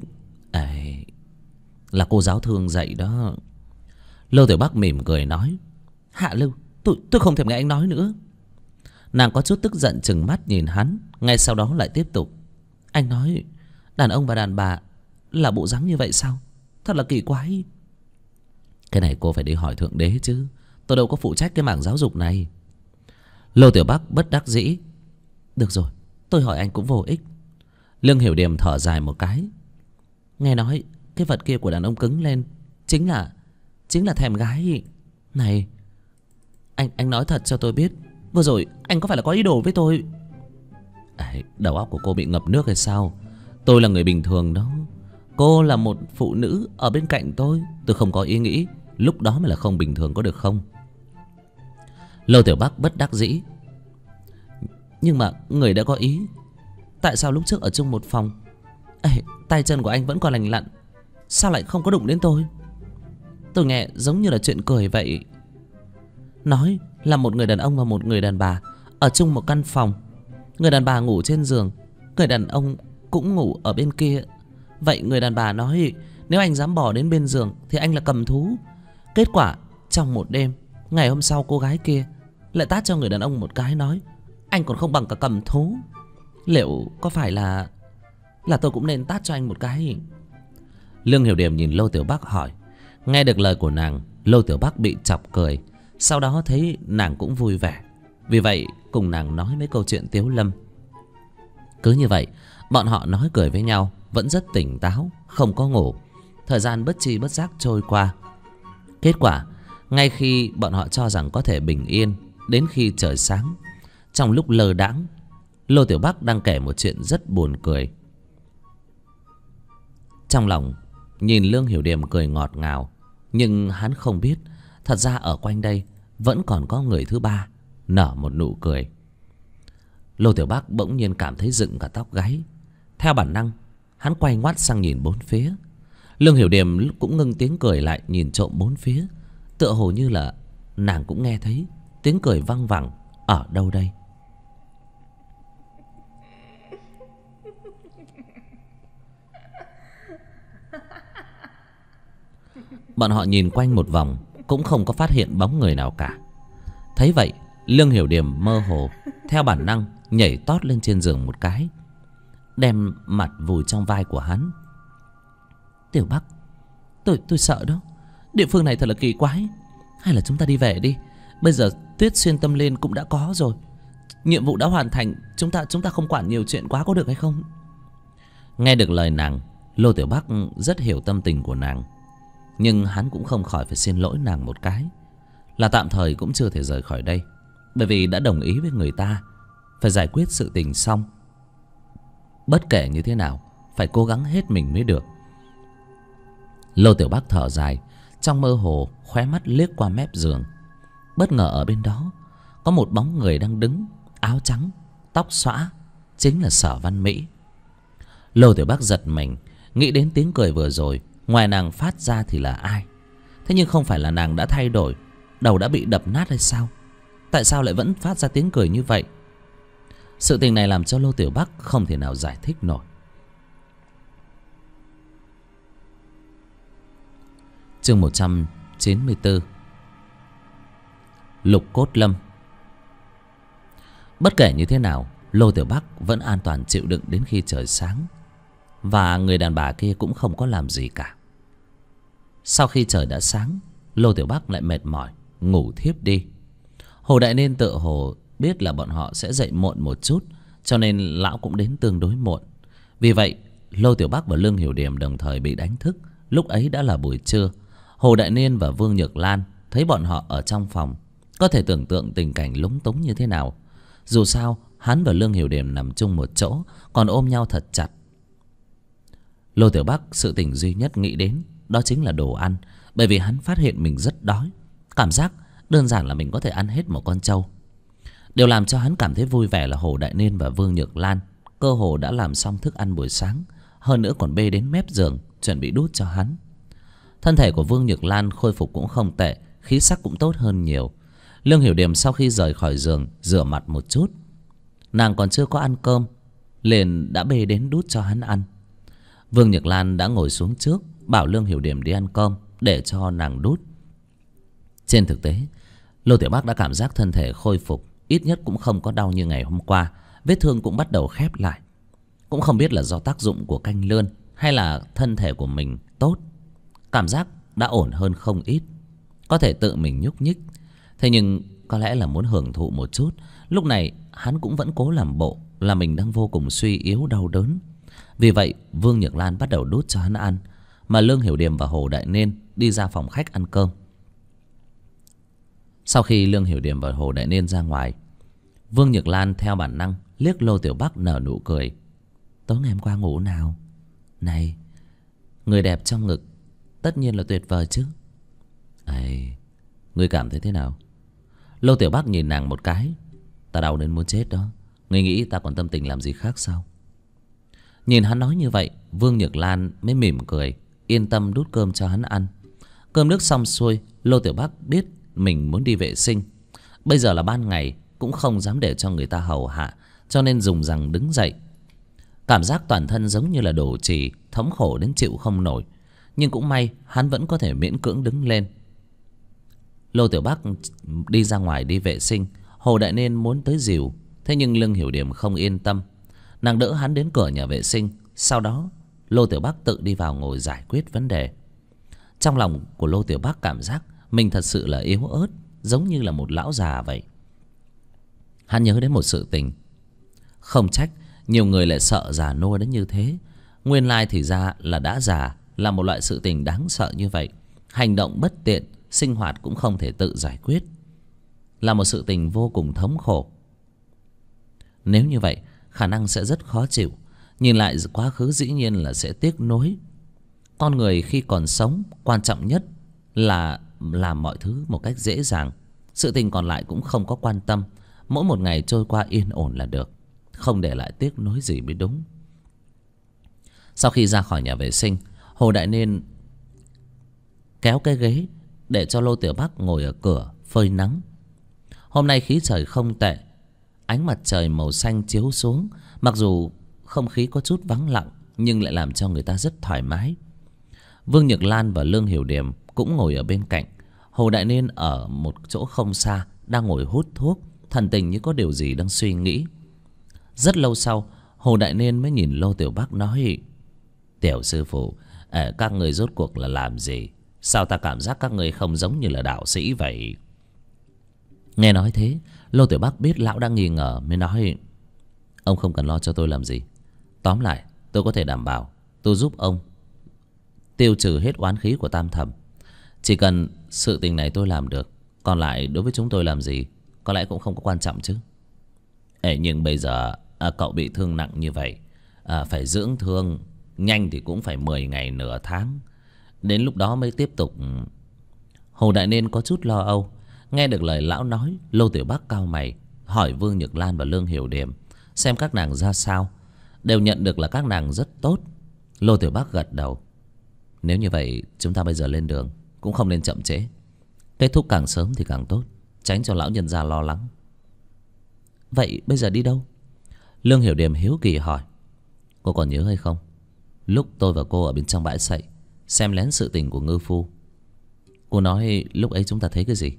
Là cô giáo thương dạy đó. Lô Tiểu Bắc mỉm cười nói: Hạ Lưu, tôi không thèm nghe anh nói nữa. Nàng có chút tức giận trừng mắt nhìn hắn, ngay sau đó lại tiếp tục: anh nói đàn ông và đàn bà là bộ dáng như vậy sao? Thật là kỳ quái. Cái này cô phải đi hỏi Thượng Đế chứ, tôi đâu có phụ trách cái mảng giáo dục này. Lô Tiểu Bắc bất đắc dĩ: được rồi, tôi hỏi anh cũng vô ích. Lương Hiểu Điềm thở dài một cái: nghe nói cái vật kia của đàn ông cứng lên chính là thèm gái. Này, anh nói thật cho tôi biết, vừa rồi anh có phải là có ý đồ với tôi? Đầu óc của cô bị ngập nước hay sao? Tôi là người bình thường đó. Cô là một phụ nữ ở bên cạnh tôi không có ý nghĩ lúc đó mới là không bình thường, có được không? Lô Tiểu Bắc bất đắc dĩ: nhưng mà người đã có ý, tại sao lúc trước ở chung một phòng tay chân của anh vẫn còn lành lặn, sao lại không có đụng đến tôi? Tôi nghe giống như là chuyện cười vậy. Nói là một người đàn ông và một người đàn bà ở chung một căn phòng, người đàn bà ngủ trên giường, người đàn ông cũng ngủ ở bên kia. Vậy người đàn bà nói nếu anh dám bỏ đến bên giường thì anh là cầm thú. Kết quả trong một đêm, ngày hôm sau cô gái kia lại tát cho người đàn ông một cái, nói anh còn không bằng cả cầm thú. Liệu có phải là tôi cũng nên tát cho anh một cái? Lương Hiểu Điềm nhìn Lô Tiểu Bắc hỏi. Nghe được lời của nàng, Lô Tiểu Bắc bị chọc cười, sau đó thấy nàng cũng vui vẻ, vì vậy cùng nàng nói mấy câu chuyện tiếu lâm. Cứ như vậy bọn họ nói cười với nhau, vẫn rất tỉnh táo, không có ngủ. Thời gian bất chi bất giác trôi qua. Kết quả ngay khi bọn họ cho rằng có thể bình yên, đến khi trời sáng, trong lúc lơ đãng, Lô Tiểu Bắc đang kể một chuyện rất buồn cười. Trong lòng nhìn Lương Hiểu Điềm cười ngọt ngào, nhưng hắn không biết thật ra ở quanh đây vẫn còn có người thứ ba nở một nụ cười. Lô Tiểu Bắc bỗng nhiên cảm thấy dựng cả tóc gáy. Theo bản năng hắn quay ngoắt sang nhìn bốn phía. Lương Hiểu Điềm cũng ngưng tiếng cười lại, nhìn trộm bốn phía, tựa hồ như là nàng cũng nghe thấy tiếng cười văng vẳng ở đâu đây. Bọn họ nhìn quanh một vòng cũng không có phát hiện bóng người nào cả. Thấy vậy, Lương Hiểu Điềm mơ hồ theo bản năng nhảy tót lên trên giường một cái, đem mặt vùi trong vai của hắn. Tiểu Bắc, tôi sợ đó. Địa phương này thật là kỳ quái. Hay là chúng ta đi về đi. Bây giờ Tuyết Xuyên Tâm Liên cũng đã có rồi, nhiệm vụ đã hoàn thành. Chúng ta không quản nhiều chuyện quá, có được hay không? Nghe được lời nàng, Lô Tiểu Bắc rất hiểu tâm tình của nàng, nhưng hắn cũng không khỏi phải xin lỗi nàng một cái, là tạm thời cũng chưa thể rời khỏi đây, bởi vì đã đồng ý với người ta phải giải quyết sự tình xong. Bất kể như thế nào phải cố gắng hết mình mới được. Lô Tiểu Bắc thở dài, trong mơ hồ khóe mắt liếc qua mép giường. Bất ngờ ở bên đó có một bóng người đang đứng, áo trắng, tóc xõa, chính là Sở Văn Mỹ. Lô Tiểu Bắc giật mình, nghĩ đến tiếng cười vừa rồi ngoài nàng phát ra thì là ai. Thế nhưng không phải là nàng đã thay đổi, đầu đã bị đập nát hay sao? Tại sao lại vẫn phát ra tiếng cười như vậy? Sự tình này làm cho Lô Tiểu Bắc không thể nào giải thích nổi. Chương 194. Lục Cốt Lâm. Bất kể như thế nào, Lô Tiểu Bắc vẫn an toàn chịu đựng đến khi trời sáng. Và người đàn bà kia cũng không có làm gì cả. Sau khi trời đã sáng, Lô Tiểu Bắc lại mệt mỏi ngủ thiếp đi. Hồ Đại Nên tựa hồ biết là bọn họ sẽ dậy muộn một chút, cho nên lão cũng đến tương đối muộn. Vì vậy Lô Tiểu Bắc và Lương Hiểu Điềm đồng thời bị đánh thức. Lúc ấy đã là buổi trưa. Hồ Đại Nên và Vương Nhược Lan thấy bọn họ ở trong phòng, có thể tưởng tượng tình cảnh lúng túng như thế nào. Dù sao hắn và Lương Hiểu Điềm nằm chung một chỗ, còn ôm nhau thật chặt. Lô Tiểu Bắc sự tình duy nhất nghĩ đến đó chính là đồ ăn. Bởi vì hắn phát hiện mình rất đói, cảm giác đơn giản là mình có thể ăn hết một con trâu. Điều làm cho hắn cảm thấy vui vẻ là Hồ Đại Nên và Vương Nhược Lan cơ hồ đã làm xong thức ăn buổi sáng, hơn nữa còn bê đến mép giường chuẩn bị đút cho hắn. Thân thể của Vương Nhược Lan khôi phục cũng không tệ, khí sắc cũng tốt hơn nhiều. Lương Hiểu Điềm sau khi rời khỏi giường rửa mặt một chút, nàng còn chưa có ăn cơm liền đã bê đến đút cho hắn ăn. Vương Nhược Lan đã ngồi xuống trước, bảo Lương Hiểu Điềm đi ăn cơm để cho nàng đút. Trên thực tế Lô Tiểu Bắc đã cảm giác thân thể khôi phục, ít nhất cũng không có đau như ngày hôm qua. Vết thương cũng bắt đầu khép lại. Cũng không biết là do tác dụng của canh lươn hay là thân thể của mình tốt, cảm giác đã ổn hơn không ít, có thể tự mình nhúc nhích. Thế nhưng có lẽ là muốn hưởng thụ một chút, lúc này hắn cũng vẫn cố làm bộ là mình đang vô cùng suy yếu đau đớn. Vì vậy Vương Nhược Lan bắt đầu đút cho hắn ăn, mà Lương Hiểu Điềm và Hồ Đại Nên đi ra phòng khách ăn cơm. Sau khi Lương Hiểu Điềm và Hồ Đại Nên ra ngoài, Vương Nhược Lan theo bản năng liếc Lô Tiểu Bắc nở nụ cười. Tối ngày hôm qua ngủ nào? Này, người đẹp trong ngực tất nhiên là tuyệt vời chứ. Ây, ngươi cảm thấy thế nào? Lô Tiểu Bắc nhìn nàng một cái. Ta đau đến muốn chết đó. Ngươi nghĩ ta còn tâm tình làm gì khác sao? Nhìn hắn nói như vậy, Vương Nhược Lan mới mỉm cười, yên tâm đút cơm cho hắn ăn. Cơm nước xong xuôi, Lô Tiểu Bắc biết mình muốn đi vệ sinh. Bây giờ là ban ngày, cũng không dám để cho người ta hầu hạ, cho nên dùng rằng đứng dậy. Cảm giác toàn thân giống như là đổ trì, thống khổ đến chịu không nổi. Nhưng cũng may hắn vẫn có thể miễn cưỡng đứng lên. Lô Tiểu Bắc đi ra ngoài đi vệ sinh. Hồ Đại Nên muốn tới dìu, thế nhưng Lương Hiểu Điềm không yên tâm. Nàng đỡ hắn đến cửa nhà vệ sinh. Sau đó Lô Tiểu Bắc tự đi vào ngồi giải quyết vấn đề. Trong lòng của Lô Tiểu Bắc cảm giác mình thật sự là yếu ớt, giống như là một lão già vậy. Hắn nhớ đến một sự tình. Không trách nhiều người lại sợ già nua đến như thế. Nguyên lai thì ra là đã già là một loại sự tình đáng sợ như vậy. Hành động bất tiện, sinh hoạt cũng không thể tự giải quyết, là một sự tình vô cùng thống khổ. Nếu như vậy khả năng sẽ rất khó chịu. Nhìn lại quá khứ dĩ nhiên là sẽ tiếc nuối. Con người khi còn sống, quan trọng nhất là làm mọi thứ một cách dễ dàng. Sự tình còn lại cũng không có quan tâm. Mỗi một ngày trôi qua yên ổn là được, không để lại tiếc nuối gì mới đúng. Sau khi ra khỏi nhà vệ sinh, Hồ Đại Nên kéo cái ghế để cho Lô Tiểu Bắc ngồi ở cửa phơi nắng. Hôm nay khí trời không tệ, ánh mặt trời màu xanh chiếu xuống. Mặc dù không khí có chút vắng lặng, nhưng lại làm cho người ta rất thoải mái. Vương Nhược Lan và Lương Hiểu Điềm cũng ngồi ở bên cạnh. Hồ Đại Nên ở một chỗ không xa đang ngồi hút thuốc, thần tình như có điều gì đang suy nghĩ. Rất lâu sau, Hồ Đại Nên mới nhìn Lô Tiểu Bắc nói: Tiểu sư phụ, các người rốt cuộc là làm gì? Sao ta cảm giác các người không giống như là đạo sĩ vậy? Nghe nói thế, Lô Tiểu Bắc biết lão đang nghi ngờ mới nói: Ông không cần lo cho tôi làm gì. Tóm lại tôi có thể đảm bảo tôi giúp ông tiêu trừ hết oán khí của Tam Thẩm. Chỉ cần sự tình này tôi làm được, còn lại đối với chúng tôi làm gì có lẽ cũng không có quan trọng chứ. Nhưng bây giờ cậu bị thương nặng như vậy, phải dưỡng thương nhanh thì cũng phải 10 ngày nửa tháng. Đến lúc đó mới tiếp tục. Hồ Đại Nên có chút lo âu. Nghe được lời lão nói, Lô Tiểu Bắc cau mày, hỏi Vương Nhược Lan và Lương Hiểu Điềm xem các nàng ra sao. Đều nhận được là các nàng rất tốt. Lô Tiểu Bắc gật đầu. Nếu như vậy chúng ta bây giờ lên đường, cũng không nên chậm trễ. Kết thúc càng sớm thì càng tốt, tránh cho lão nhân gia lo lắng. Vậy bây giờ đi đâu? Lương Hiểu Điềm hiếu kỳ hỏi. Cô còn nhớ hay không, lúc tôi và cô ở bên trong bãi sậy xem lén sự tình của ngư phu, cô nói lúc ấy chúng ta thấy cái gì?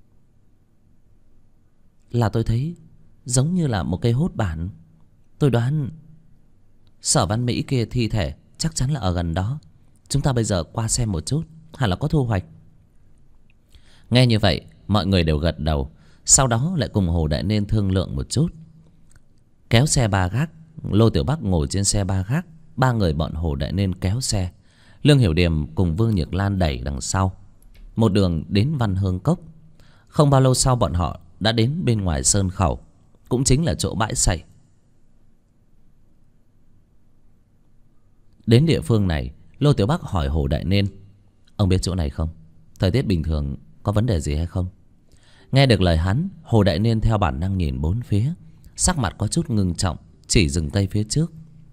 Là tôi thấy giống như là một cây hốt bản. Tôi đoán Sở Văn Mỹ kia thi thể chắc chắn là ở gần đó. Chúng ta bây giờ qua xem một chút, hẳn là có thu hoạch. Nghe như vậy mọi người đều gật đầu. Sau đó lại cùng Hồ Đại Nên thương lượng một chút. Kéo xe ba gác, Lô Tiểu Bắc ngồi trên xe ba gác, ba người bọn Hồ Đại Nên kéo xe. Lương Hiểu Điềm cùng Vương Nhược Lan đẩy đằng sau. Một đường đến Văn Hương Cốc. Không bao lâu sau bọn họ đã đến bên ngoài sơn khẩu, cũng chính là chỗ bãi sậy. Đến địa phương này, Lô Tiểu Bắc hỏi Hồ Đại Nên: ông biết chỗ này không? Thời tiết bình thường có vấn đề gì hay không? Nghe được lời hắn, Hồ Đại Nên theo bản năng nhìn bốn phía, sắc mặt có chút ngưng trọng, chỉ dừng tay phía trước.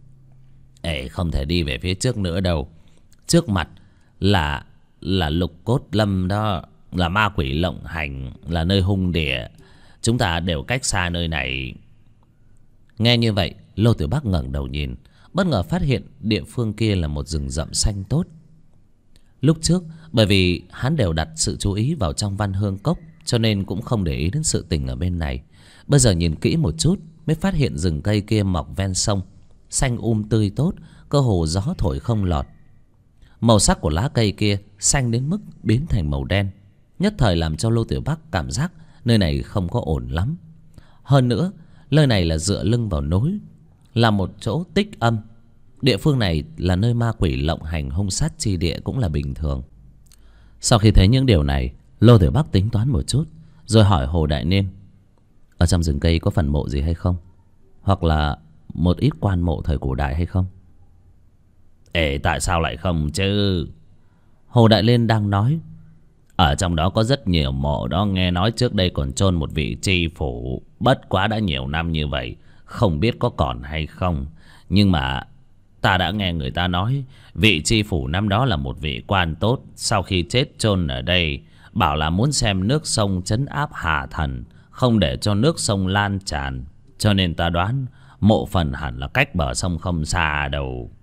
Ê, không thể đi về phía trước nữa đâu. Trước mặt là Lục Cốt Lâm đó, là ma quỷ lộng hành, là nơi hung địa. Chúng ta đều cách xa nơi này. Nghe như vậy, Lô Tiểu Bắc ngẩng đầu nhìn, bất ngờ phát hiện địa phương kia là một rừng rậm xanh tốt. Lúc trước bởi vì hắn đều đặt sự chú ý vào trong Văn Hương Cốc, cho nên cũng không để ý đến sự tình ở bên này. Bây giờ nhìn kỹ một chút mới phát hiện rừng cây kia mọc ven sông, xanh tươi tốt, cơ hồ gió thổi không lọt. Màu sắc của lá cây kia xanh đến mức biến thành màu đen, nhất thời làm cho Lô Tiểu Bắc cảm giác nơi này không có ổn lắm. Hơn nữa, nơi này là dựa lưng vào núi, là một chỗ tích âm. Địa phương này là nơi ma quỷ lộng hành hung sát chi địa cũng là bình thường. Sau khi thấy những điều này, Lô Tiểu Bắc tính toán một chút, rồi hỏi Hồ Đại Nên: ở trong rừng cây có phần mộ gì hay không? Hoặc là một ít quan mộ thời cổ đại hay không? Ê, tại sao lại không chứ? Hồ Đại Nên đang nói: ở trong đó có rất nhiều mộ đó, nghe nói trước đây còn chôn một vị tri phủ. Bất quá đã nhiều năm như vậy, không biết có còn hay không. Nhưng mà ta đã nghe người ta nói vị tri phủ năm đó là một vị quan tốt. Sau khi chết chôn ở đây, bảo là muốn xem nước sông trấn áp hà thần, không để cho nước sông lan tràn. Cho nên ta đoán mộ phần hẳn là cách bờ sông không xa đâu.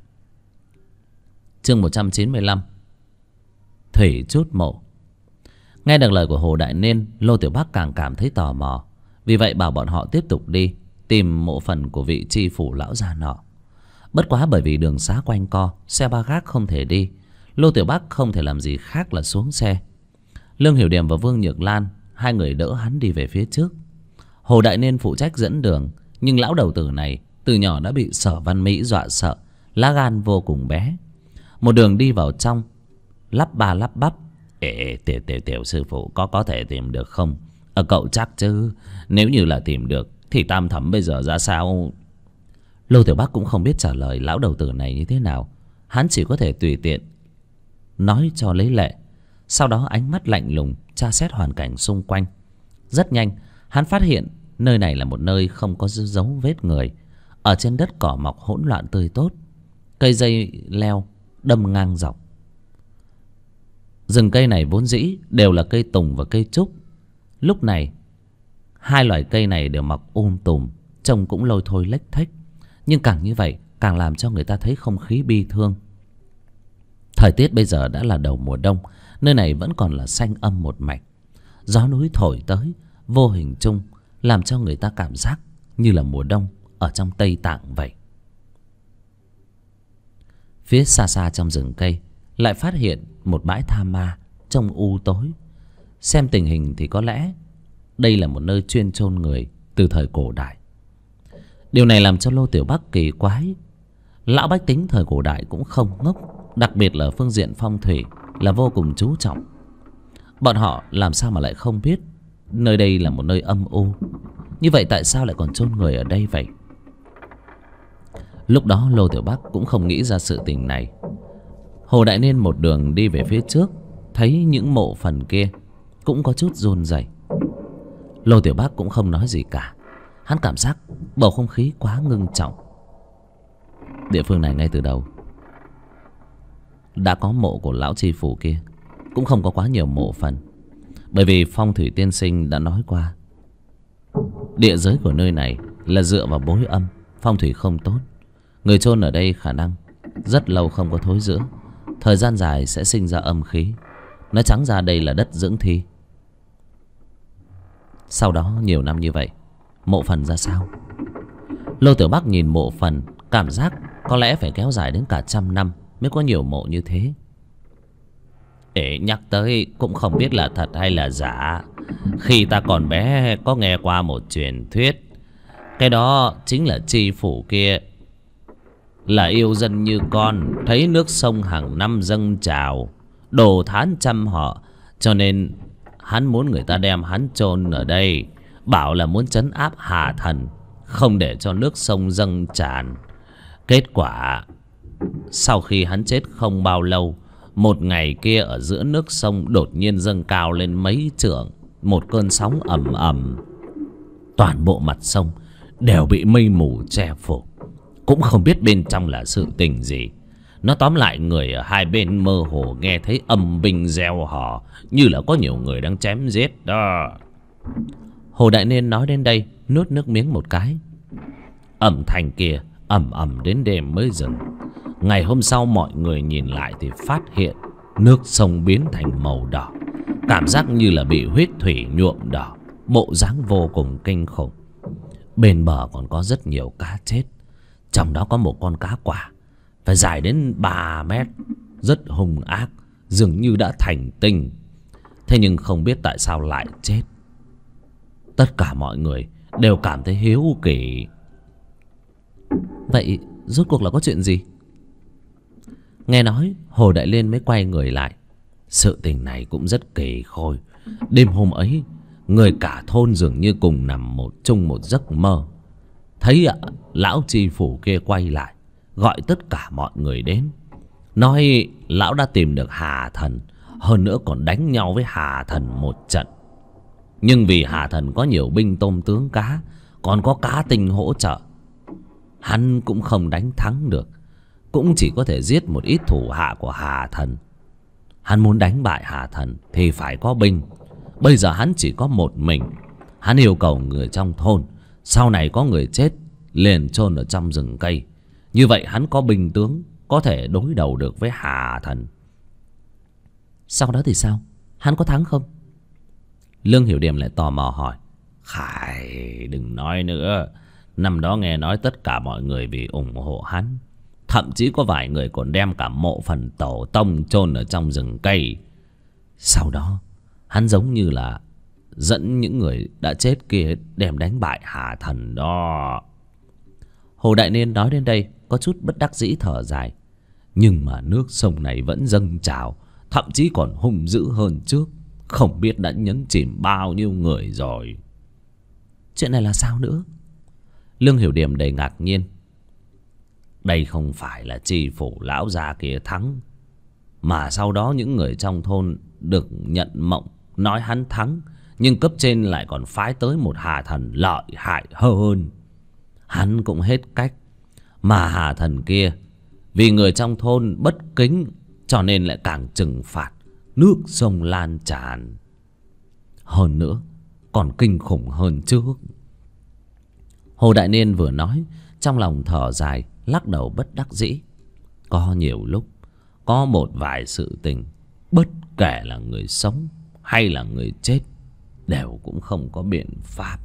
Chương 195 Thủy Chút Mộ. Nghe được lời của Hồ Đại Nên, Lô Tiểu Bắc càng cảm thấy tò mò. Vì vậy bảo bọn họ tiếp tục đi tìm mộ phần của vị tri phủ lão già nọ. Bất quá bởi vì đường xá quanh co, xe ba gác không thể đi, Lô Tiểu Bắc không thể làm gì khác là xuống xe. Lương Hiểu Điềm và Vương Nhược Lan, hai người đỡ hắn đi về phía trước. Hồ Đại Nên phụ trách dẫn đường, nhưng lão đầu tử này từ nhỏ đã bị Sở Văn Mỹ dọa sợ, lá gan vô cùng bé. Một đường đi vào trong, lắp ba lắp bắp: Ê, tiểu sư phụ, có thể tìm được không? Cậu chắc chứ? Nếu như là tìm được thì Tam Thẩm bây giờ ra sao? Lô Tiểu Bắc cũng không biết trả lời lão đầu tử này như thế nào. Hắn chỉ có thể tùy tiện nói cho lấy lệ. Sau đó ánh mắt lạnh lùng tra xét hoàn cảnh xung quanh. Rất nhanh hắn phát hiện nơi này là một nơi không có dấu vết người. Ở trên đất cỏ mọc hỗn loạn tươi tốt, cây dây leo đâm ngang dọc. Rừng cây này vốn dĩ đều là cây tùng và cây trúc. Lúc này hai loài cây này đều mọc tùm, trông cũng lôi thôi lếch thếch. Nhưng càng như vậy càng làm cho người ta thấy không khí bi thương. Thời tiết bây giờ đã là đầu mùa đông, nơi này vẫn còn là xanh âm một mạch. Gió núi thổi tới vô hình chung làm cho người ta cảm giác như là mùa đông ở trong Tây Tạng vậy. Phía xa xa trong rừng cây lại phát hiện một bãi tha ma trông tối. Xem tình hình thì có lẽ đây là một nơi chuyên chôn người từ thời cổ đại. Điều này làm cho Lô Tiểu Bắc kỳ quái. Lão bách tính thời cổ đại cũng không ngốc, đặc biệt là phương diện phong thủy là vô cùng chú trọng. Bọn họ làm sao mà lại không biết nơi đây là một nơi âm u? Như vậy tại sao lại còn chôn người ở đây vậy? Lúc đó Lô Tiểu Bắc cũng không nghĩ ra sự tình này. Hồ Đại Niên một đường đi về phía trước, thấy những mộ phần kia cũng có chút run rẩy. Lô Tiểu Bác cũng không nói gì cả. Hắn cảm giác bầu không khí quá ngưng trọng. Địa phương này ngay từ đầu đã có mộ của lão tri phủ kia, cũng không có quá nhiều mộ phần. Bởi vì Phong Thủy Tiên Sinh đã nói qua, địa giới của nơi này là dựa vào bối âm, phong thủy không tốt. Người chôn ở đây khả năng rất lâu không có thối rữa, thời gian dài sẽ sinh ra âm khí. Nói trắng ra đây là đất dưỡng thi. Sau đó nhiều năm như vậy, mộ phần ra sao? Lô Tiểu Bắc nhìn mộ phần, cảm giác có lẽ phải kéo dài đến cả 100 năm mới có nhiều mộ như thế. Để nhắc tới cũng không biết là thật hay là giả. Khi ta còn bé có nghe qua một truyền thuyết. Cái đó chính là tri phủ kia là yêu dân như con, thấy nước sông hàng năm dâng trào, đồ thán trăm họ, cho nên hắn muốn người ta đem hắn chôn ở đây, bảo là muốn trấn áp Hà Thần, không để cho nước sông dâng tràn. Kết quả sau khi hắn chết không bao lâu, một ngày kia ở giữa nước sông đột nhiên dâng cao lên mấy trượng, một cơn sóng ầm ầm, toàn bộ mặt sông đều bị mây mù che phủ, cũng không biết bên trong là sự tình gì. Nó tóm lại người ở hai bên mơ hồ nghe thấy âm binh reo hò, như là có nhiều người đang chém giết đó. Hồ Đại Niên nói đến đây nuốt nước miếng một cái. Âm thanh kia ầm ầm đến đêm mới dừng. Ngày hôm sau mọi người nhìn lại thì phát hiện nước sông biến thành màu đỏ, cảm giác như là bị huyết thủy nhuộm đỏ, bộ dáng vô cùng kinh khủng. Bên bờ còn có rất nhiều cá chết, trong đó có một con cá quả phải dài đến 3 mét, rất hung ác, dường như đã thành tinh. Thế nhưng không biết tại sao lại chết. Tất cả mọi người đều cảm thấy hiếu kỳ. Vậy rốt cuộc là có chuyện gì? Nghe nói Hồ Đại Liên mới quay người lại. Sự tình này cũng rất kỳ khôi. Đêm hôm ấy, người cả thôn dường như cùng nằm chung một giấc mơ. Thấy lão tri phủ kia quay lại, gọi tất cả mọi người đến, nói lão đã tìm được Hà Thần, hơn nữa còn đánh nhau với Hà Thần một trận. Nhưng vì Hà Thần có nhiều binh tôm tướng cá, còn có cá tinh hỗ trợ, hắn cũng không đánh thắng được, cũng chỉ có thể giết một ít thủ hạ của Hà Thần. Hắn muốn đánh bại Hà Thần thì phải có binh. Bây giờ hắn chỉ có một mình. Hắn yêu cầu người trong thôn, sau này có người chết liền chôn ở trong rừng cây. Như vậy hắn có binh tướng, có thể đối đầu được với Hà Thần. Sau đó thì sao? Hắn có thắng không? Lương Hiểu Điềm lại tò mò hỏi. Khải, đừng nói nữa. Năm đó nghe nói tất cả mọi người vì ủng hộ hắn, thậm chí có vài người còn đem cả mộ phần tổ tông chôn ở trong rừng cây. Sau đó hắn giống như là dẫn những người đã chết kia đem đánh bại Hà Thần đó. Hồ Đại Niên nói đến đây có chút bất đắc dĩ thở dài. Nhưng mà nước sông này vẫn dâng trào, thậm chí còn hung dữ hơn trước. Không biết đã nhấn chìm bao nhiêu người rồi. Chuyện này là sao nữa? Lương Hiểu Điềm đầy ngạc nhiên. Đây không phải là tri phủ lão già kia thắng, mà sau đó những người trong thôn được nhận mộng nói hắn thắng, nhưng cấp trên lại còn phái tới một Hà Thần lợi hại hơn. Hắn cũng hết cách. Mà Hà Thần kia vì người trong thôn bất kính, cho nên lại càng trừng phạt, nước sông lan tràn. Hơn nữa còn kinh khủng hơn trước. Hồ Đại Niên vừa nói, trong lòng thở dài, lắc đầu bất đắc dĩ. Có nhiều lúc, có một vài sự tình, bất kể là người sống hay là người chết, đều cũng không có biện pháp.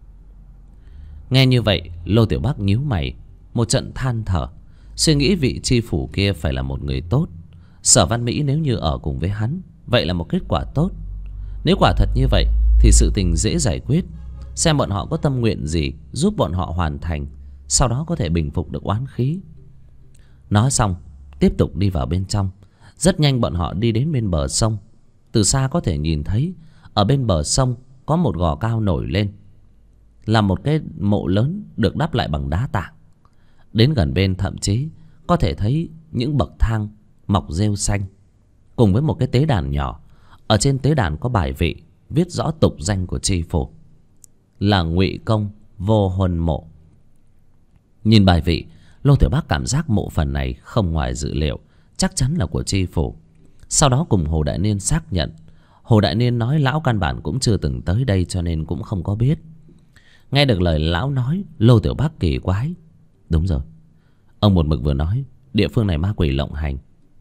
Nghe như vậy, Lô Tiểu Bắc nhíu mày, một trận than thở, suy nghĩ vị tri phủ kia phải là một người tốt. Sở Văn Mỹ nếu như ở cùng với hắn, vậy là một kết quả tốt. Nếu quả thật như vậy thì sự tình dễ giải quyết. Xem bọn họ có tâm nguyện gì, giúp bọn họ hoàn thành, sau đó có thể bình phục được oán khí. Nói xong, tiếp tục đi vào bên trong. Rất nhanh bọn họ đi đến bên bờ sông. Từ xa có thể nhìn thấy ở bên bờ sông có một gò cao nổi lên, là một cái mộ lớn được đắp lại bằng đá tảng. Đến gần bên thậm chí có thể thấy những bậc thang mọc rêu xanh, cùng với một cái tế đàn nhỏ. Ở trên tế đàn có bài vị viết rõ tục danh của tri phủ là Ngụy Công Vô Huân Mộ. Nhìn bài vị, Lô Tiểu Bác cảm giác mộ phần này không ngoài dự liệu, chắc chắn là của tri phủ. Sau đó cùng Hồ Đại Niên xác nhận. Hồ Đại Niên nói lão căn bản cũng chưa từng tới đây, cho nên cũng không có biết. Nghe được lời lão nói, Lô Tiểu Bác kỳ quái. Đúng rồi, ông một mực vừa nói địa phương này ma quỷ lộng hành.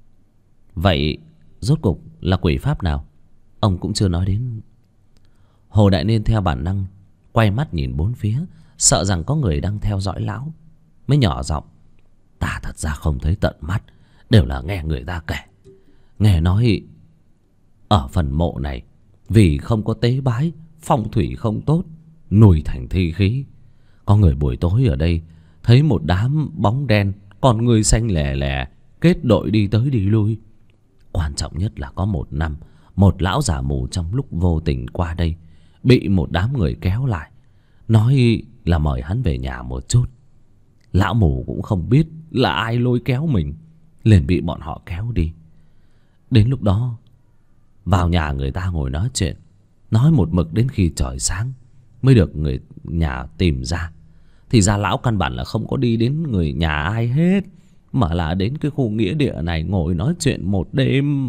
Vậy rốt cục là quỷ pháp nào? Ông cũng chưa nói đến. Hồ Đại Niên theo bản năng quay mắt nhìn bốn phía, sợ rằng có người đang theo dõi lão, mới nhỏ giọng. Ta thật ra không thấy tận mắt, đều là nghe người ta kể. Nghe nói ở phần mộ này vì không có tế bái, phong thủy không tốt, nuôi thành thi khí. Có người buổi tối ở đây thấy một đám bóng đen, con người xanh lè lè, kết đội đi tới đi lui. Quan trọng nhất là có một năm, một lão già mù trong lúc vô tình qua đây bị một đám người kéo lại, nói là mời hắn về nhà một chút. Lão mù cũng không biết là ai lôi kéo mình, liền bị bọn họ kéo đi. Đến lúc đó vào nhà người ta ngồi nói chuyện, nói một mực đến khi trời sáng mới được người nhà tìm ra. Thì ra lão căn bản là không có đi đến người nhà ai hết, mà là đến cái khu nghĩa địa này ngồi nói chuyện một đêm.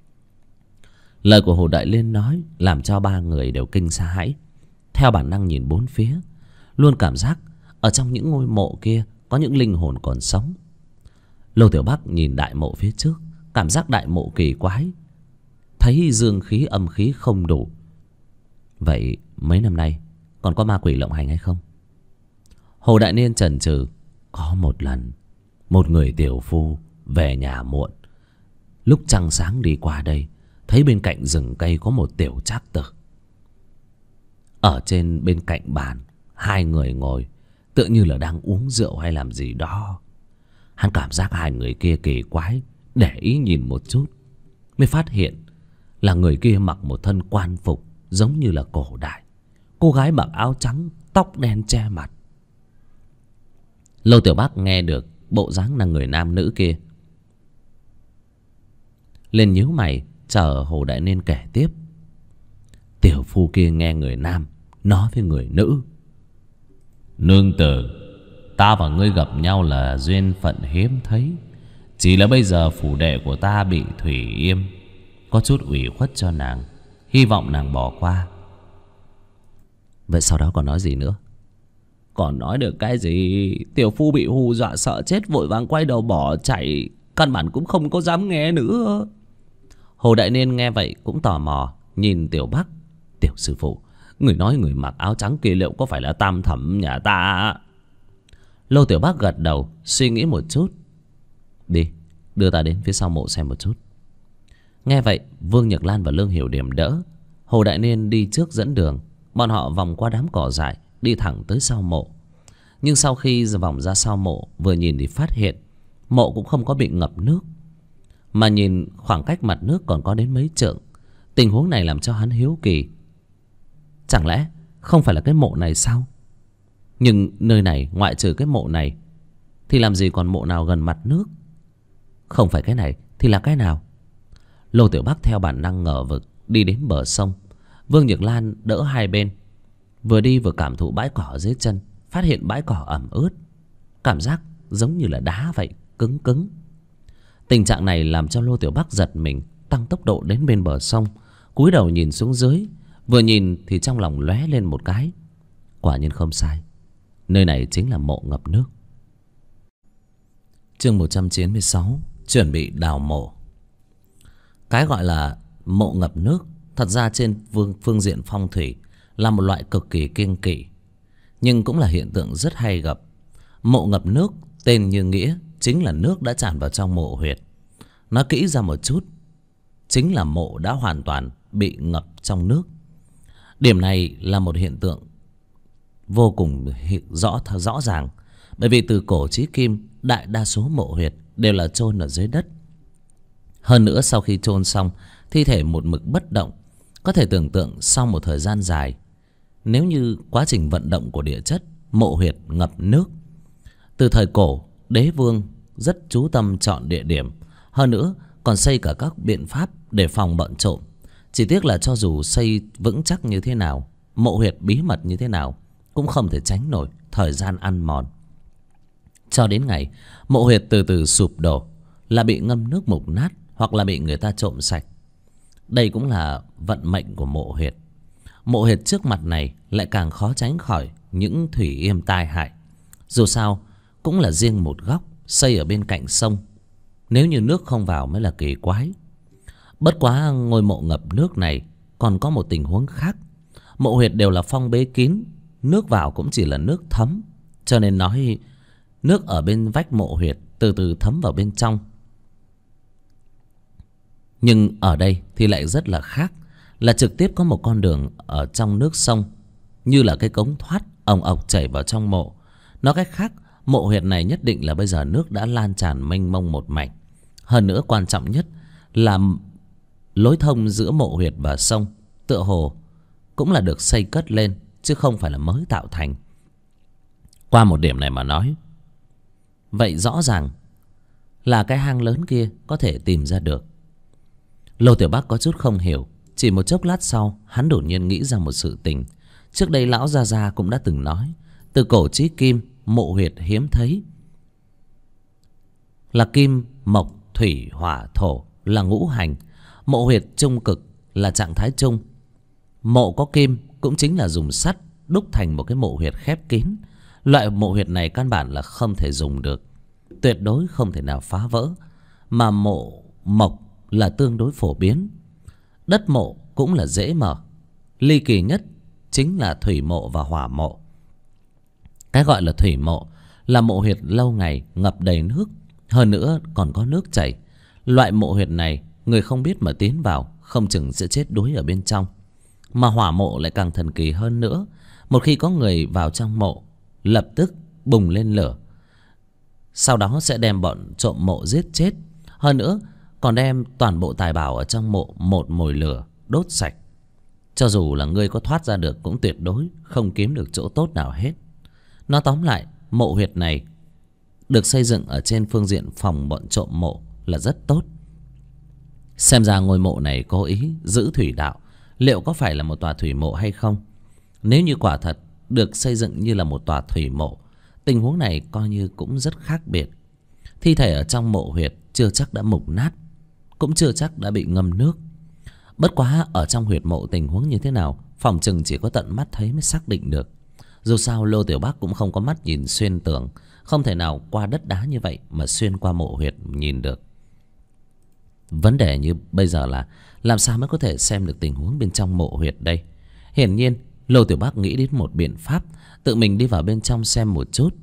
Lời của Hồ Đại Liên nói làm cho ba người đều kinh sa hãi, theo bản năng nhìn bốn phía, luôn cảm giác ở trong những ngôi mộ kia có những linh hồn còn sống. Lô Tiểu Bắc nhìn đại mộ phía trước, cảm giác đại mộ kỳ quái, thấy dương khí âm khí không đủ. Vậy mấy năm nay còn có ma quỷ lộng hành hay không? Hồ Đại Niên chần chừ. Có một lần, một người tiểu phu về nhà muộn, lúc trăng sáng đi qua đây, thấy bên cạnh rừng cây có một tiểu trác tử. Ở trên bên cạnh bàn, hai người ngồi, tựa như là đang uống rượu hay làm gì đó. Hắn cảm giác hai người kia kỳ quái, để ý nhìn một chút, mới phát hiện là người kia mặc một thân quan phục giống như là cổ đại. Cô gái mặc áo trắng, tóc đen che mặt. Lô Tiểu Bắc nghe được bộ dáng là người nam nữ kia, liền nhíu mày chờ Hồ Đại Niên kể tiếp. Tiểu phu kia nghe người nam nói với người nữ. Nương tử, ta và ngươi gặp nhau là duyên phận hiếm thấy. Chỉ là bây giờ phủ đệ của ta bị Thủy Yêm có chút ủy khuất cho nàng, hy vọng nàng bỏ qua. Vậy sau đó còn nói gì nữa? Còn nói được cái gì? Tiểu phu bị hù dọa sợ chết, vội vàng quay đầu bỏ chạy, căn bản cũng không có dám nghe nữa. Hồ Đại Niên nghe vậy cũng tò mò, nhìn Tiểu Bắc. Tiểu sư phụ, người nói người mặc áo trắng kia liệu có phải là tam thẩm nhà ta? Lô Tiểu Bắc gật đầu, suy nghĩ một chút. Đi, đưa ta đến phía sau mộ xem một chút. Nghe vậy, Vương Nhật Lan và Lương Hiểu Điểm đỡ. Hồ Đại Niên đi trước dẫn đường. Bọn họ vòng qua đám cỏ dại, đi thẳng tới sau mộ. Nhưng sau khi vòng ra sau mộ, vừa nhìn thì phát hiện mộ cũng không có bị ngập nước, mà nhìn khoảng cách mặt nước còn có đến mấy trượng. Tình huống này làm cho hắn hiếu kỳ. Chẳng lẽ không phải là cái mộ này sao? Nhưng nơi này ngoại trừ cái mộ này thì làm gì còn mộ nào gần mặt nước? Không phải cái này thì là cái nào? Lô Tiểu Bắc theo bản năng ngờ vực đi đến bờ sông. Vương Nhật Lan đỡ hai bên, vừa đi vừa cảm thụ bãi cỏ dưới chân. Phát hiện bãi cỏ ẩm ướt, cảm giác giống như là đá vậy, cứng cứng. Tình trạng này làm cho Lô Tiểu Bắc giật mình, tăng tốc độ đến bên bờ sông, cúi đầu nhìn xuống dưới. Vừa nhìn thì trong lòng lóe lên một cái. Quả nhiên không sai, nơi này chính là mộ ngập nước. Chương 196, chuẩn bị đào mộ. Cái gọi là mộ ngập nước thật ra trên phương diện phong thủy là một loại cực kỳ kiêng kỵ, nhưng cũng là hiện tượng rất hay gặp. Mộ ngập nước tên như nghĩa, chính là nước đã tràn vào trong mộ huyệt. Nói kỹ ra một chút, chính là mộ đã hoàn toàn bị ngập trong nước. Điểm này là một hiện tượng vô cùng rõ ràng, bởi vì từ cổ chí kim, đại đa số mộ huyệt đều là chôn ở dưới đất. Hơn nữa sau khi chôn xong, thi thể một mực bất động. Có thể tưởng tượng sau một thời gian dài, nếu như quá trình vận động của địa chất, mộ huyệt ngập nước. Từ thời cổ, đế vương rất chú tâm chọn địa điểm, Hơn nữa còn xây cả các biện pháp để phòng bọn trộm. Chỉ tiếc là cho dù xây vững chắc như thế nào, mộ huyệt bí mật như thế nào, cũng không thể tránh nổi thời gian ăn mòn. Cho đến ngày mộ huyệt từ từ sụp đổ, là bị ngâm nước mục nát, hoặc là bị người ta trộm sạch. Đây cũng là vận mệnh của mộ huyệt. Mộ huyệt trước mặt này lại càng khó tránh khỏi những thủy yêm tai hại. Dù sao cũng là riêng một góc, xây ở bên cạnh sông, nếu như nước không vào mới là kỳ quái. Bất quá ngôi mộ ngập nước này còn có một tình huống khác. Mộ huyệt đều là phong bế kín, nước vào cũng chỉ là nước thấm, cho nên nói nước ở bên vách mộ huyệt từ từ thấm vào bên trong. Nhưng ở đây thì lại rất là khác, là trực tiếp có một con đường ở trong nước sông, như là cái cống thoát ồng ộc chảy vào trong mộ. Nói cách khác, mộ huyệt này nhất định là bây giờ nước đã lan tràn mênh mông một mảnh. Hơn nữa quan trọng nhất là lối thông giữa mộ huyệt và sông tựa hồ cũng là được xây cất lên, chứ không phải là mới tạo thành. Qua một điểm này mà nói, vậy rõ ràng là cái hang lớn kia có thể tìm ra được. Lô Tiểu Bắc có chút không hiểu. Chỉ một chốc lát sau, hắn đột nhiên nghĩ ra một sự tình. Trước đây lão Gia Gia cũng đã từng nói, từ cổ chí kim, mộ huyệt hiếm thấy là kim, mộc, thủy, hỏa, thổ, là ngũ hành. Mộ huyệt trung cực là trạng thái chung. Mộ có kim cũng chính là dùng sắt đúc thành một cái mộ huyệt khép kín. Loại mộ huyệt này căn bản là không thể dùng được, tuyệt đối không thể nào phá vỡ. Mà mộ mộc là tương đối phổ biến. Đất mộ cũng là dễ mở. Ly kỳ nhất chính là thủy mộ và hỏa mộ. Cái gọi là thủy mộ là mộ huyệt lâu ngày ngập đầy nước, hơn nữa còn có nước chảy. Loại mộ huyệt này người không biết mà tiến vào không chừng sẽ chết đuối ở bên trong. Mà hỏa mộ lại càng thần kỳ hơn nữa. Một khi có người vào trong mộ, lập tức bùng lên lửa, sau đó sẽ đem bọn trộm mộ giết chết. Hơn nữa còn đem toàn bộ tài bảo ở trong mộ một mồi lửa đốt sạch. Cho dù là ngươi có thoát ra được cũng tuyệt đối không kiếm được chỗ tốt nào hết. Nói tóm lại, mộ huyệt này được xây dựng ở trên phương diện phòng bọn trộm mộ là rất tốt. Xem ra ngôi mộ này cố ý giữ thủy đạo. Liệu có phải là một tòa thủy mộ hay không? Nếu như quả thật được xây dựng như là một tòa thủy mộ, tình huống này coi như cũng rất khác biệt. Thi thể ở trong mộ huyệt chưa chắc đã mục nát, cũng chưa chắc đã bị ngâm nước. Bất quá ở trong huyệt mộ tình huống như thế nào, phòng chừng chỉ có tận mắt thấy mới xác định được. Dù sao Lô Tiểu Bắc cũng không có mắt nhìn xuyên tường, không thể nào qua đất đá như vậy mà xuyên qua mộ huyệt nhìn được. Vấn đề như bây giờ là làm sao mới có thể xem được tình huống bên trong mộ huyệt đây. Hiển nhiên Lô Tiểu Bắc nghĩ đến một biện pháp, tự mình đi vào bên trong xem một chút.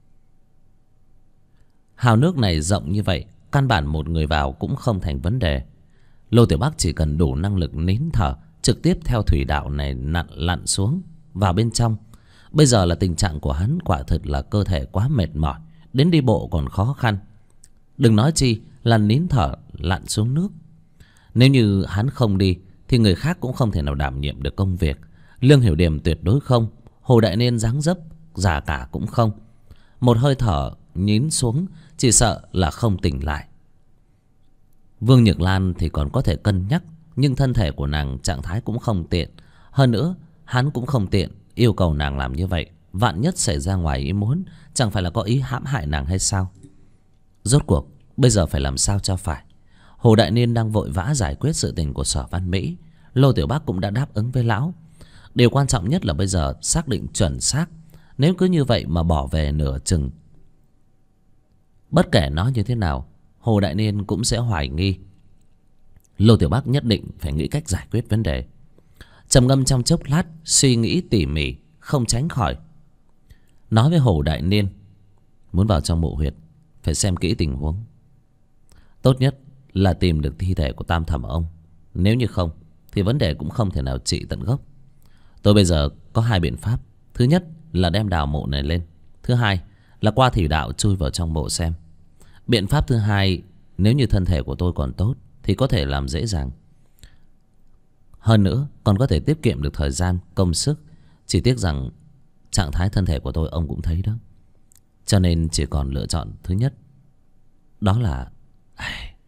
Hào nước này rộng như vậy, căn bản một người vào cũng không thành vấn đề. Lô Tiểu Bắc chỉ cần đủ năng lực nín thở, trực tiếp theo thủy đạo này lặn xuống vào bên trong. Bây giờ là tình trạng của hắn quả thực là cơ thể quá mệt mỏi, đến đi bộ còn khó khăn, đừng nói chi là nín thở lặn xuống nước. Nếu như hắn không đi thì người khác cũng không thể nào đảm nhiệm được công việc. Lương Hiểu Điểm tuyệt đối không, Hồ Đại Niên dáng dấp già cả cũng không. Một hơi thở nhín xuống chỉ sợ là không tỉnh lại. Vương Nhược Lan thì còn có thể cân nhắc, nhưng thân thể của nàng trạng thái cũng không tiện. Hơn nữa hắn cũng không tiện yêu cầu nàng làm như vậy. Vạn nhất xảy ra ngoài ý muốn, chẳng phải là có ý hãm hại nàng hay sao? Rốt cuộc bây giờ phải làm sao cho phải. Hồ Đại Niên đang vội vã giải quyết sự tình của Sở Văn Mỹ. Lô Tiểu Bắc cũng đã đáp ứng với lão. Điều quan trọng nhất là bây giờ xác định chuẩn xác. Nếu cứ như vậy mà bỏ về nửa chừng, bất kể nói như thế nào, Hồ Đại Niên cũng sẽ hoài nghi. Lô Tiểu Bắc nhất định phải nghĩ cách giải quyết vấn đề. Trầm ngâm trong chốc lát, suy nghĩ tỉ mỉ, không tránh khỏi nói với Hồ Đại Niên, muốn vào trong mộ huyệt phải xem kỹ tình huống. Tốt nhất là tìm được thi thể của Tam Thẩm ông. Nếu như không thì vấn đề cũng không thể nào trị tận gốc. Tôi bây giờ có hai biện pháp. Thứ nhất là đem đào mộ này lên. Thứ hai là qua thủy đạo chui vào trong mộ xem. Biện pháp thứ hai, nếu như thân thể của tôi còn tốt thì có thể làm dễ dàng. Hơn nữa còn có thể tiết kiệm được thời gian, công sức. Chỉ tiếc rằng trạng thái thân thể của tôi ông cũng thấy đó. Cho nên chỉ còn lựa chọn thứ nhất, đó là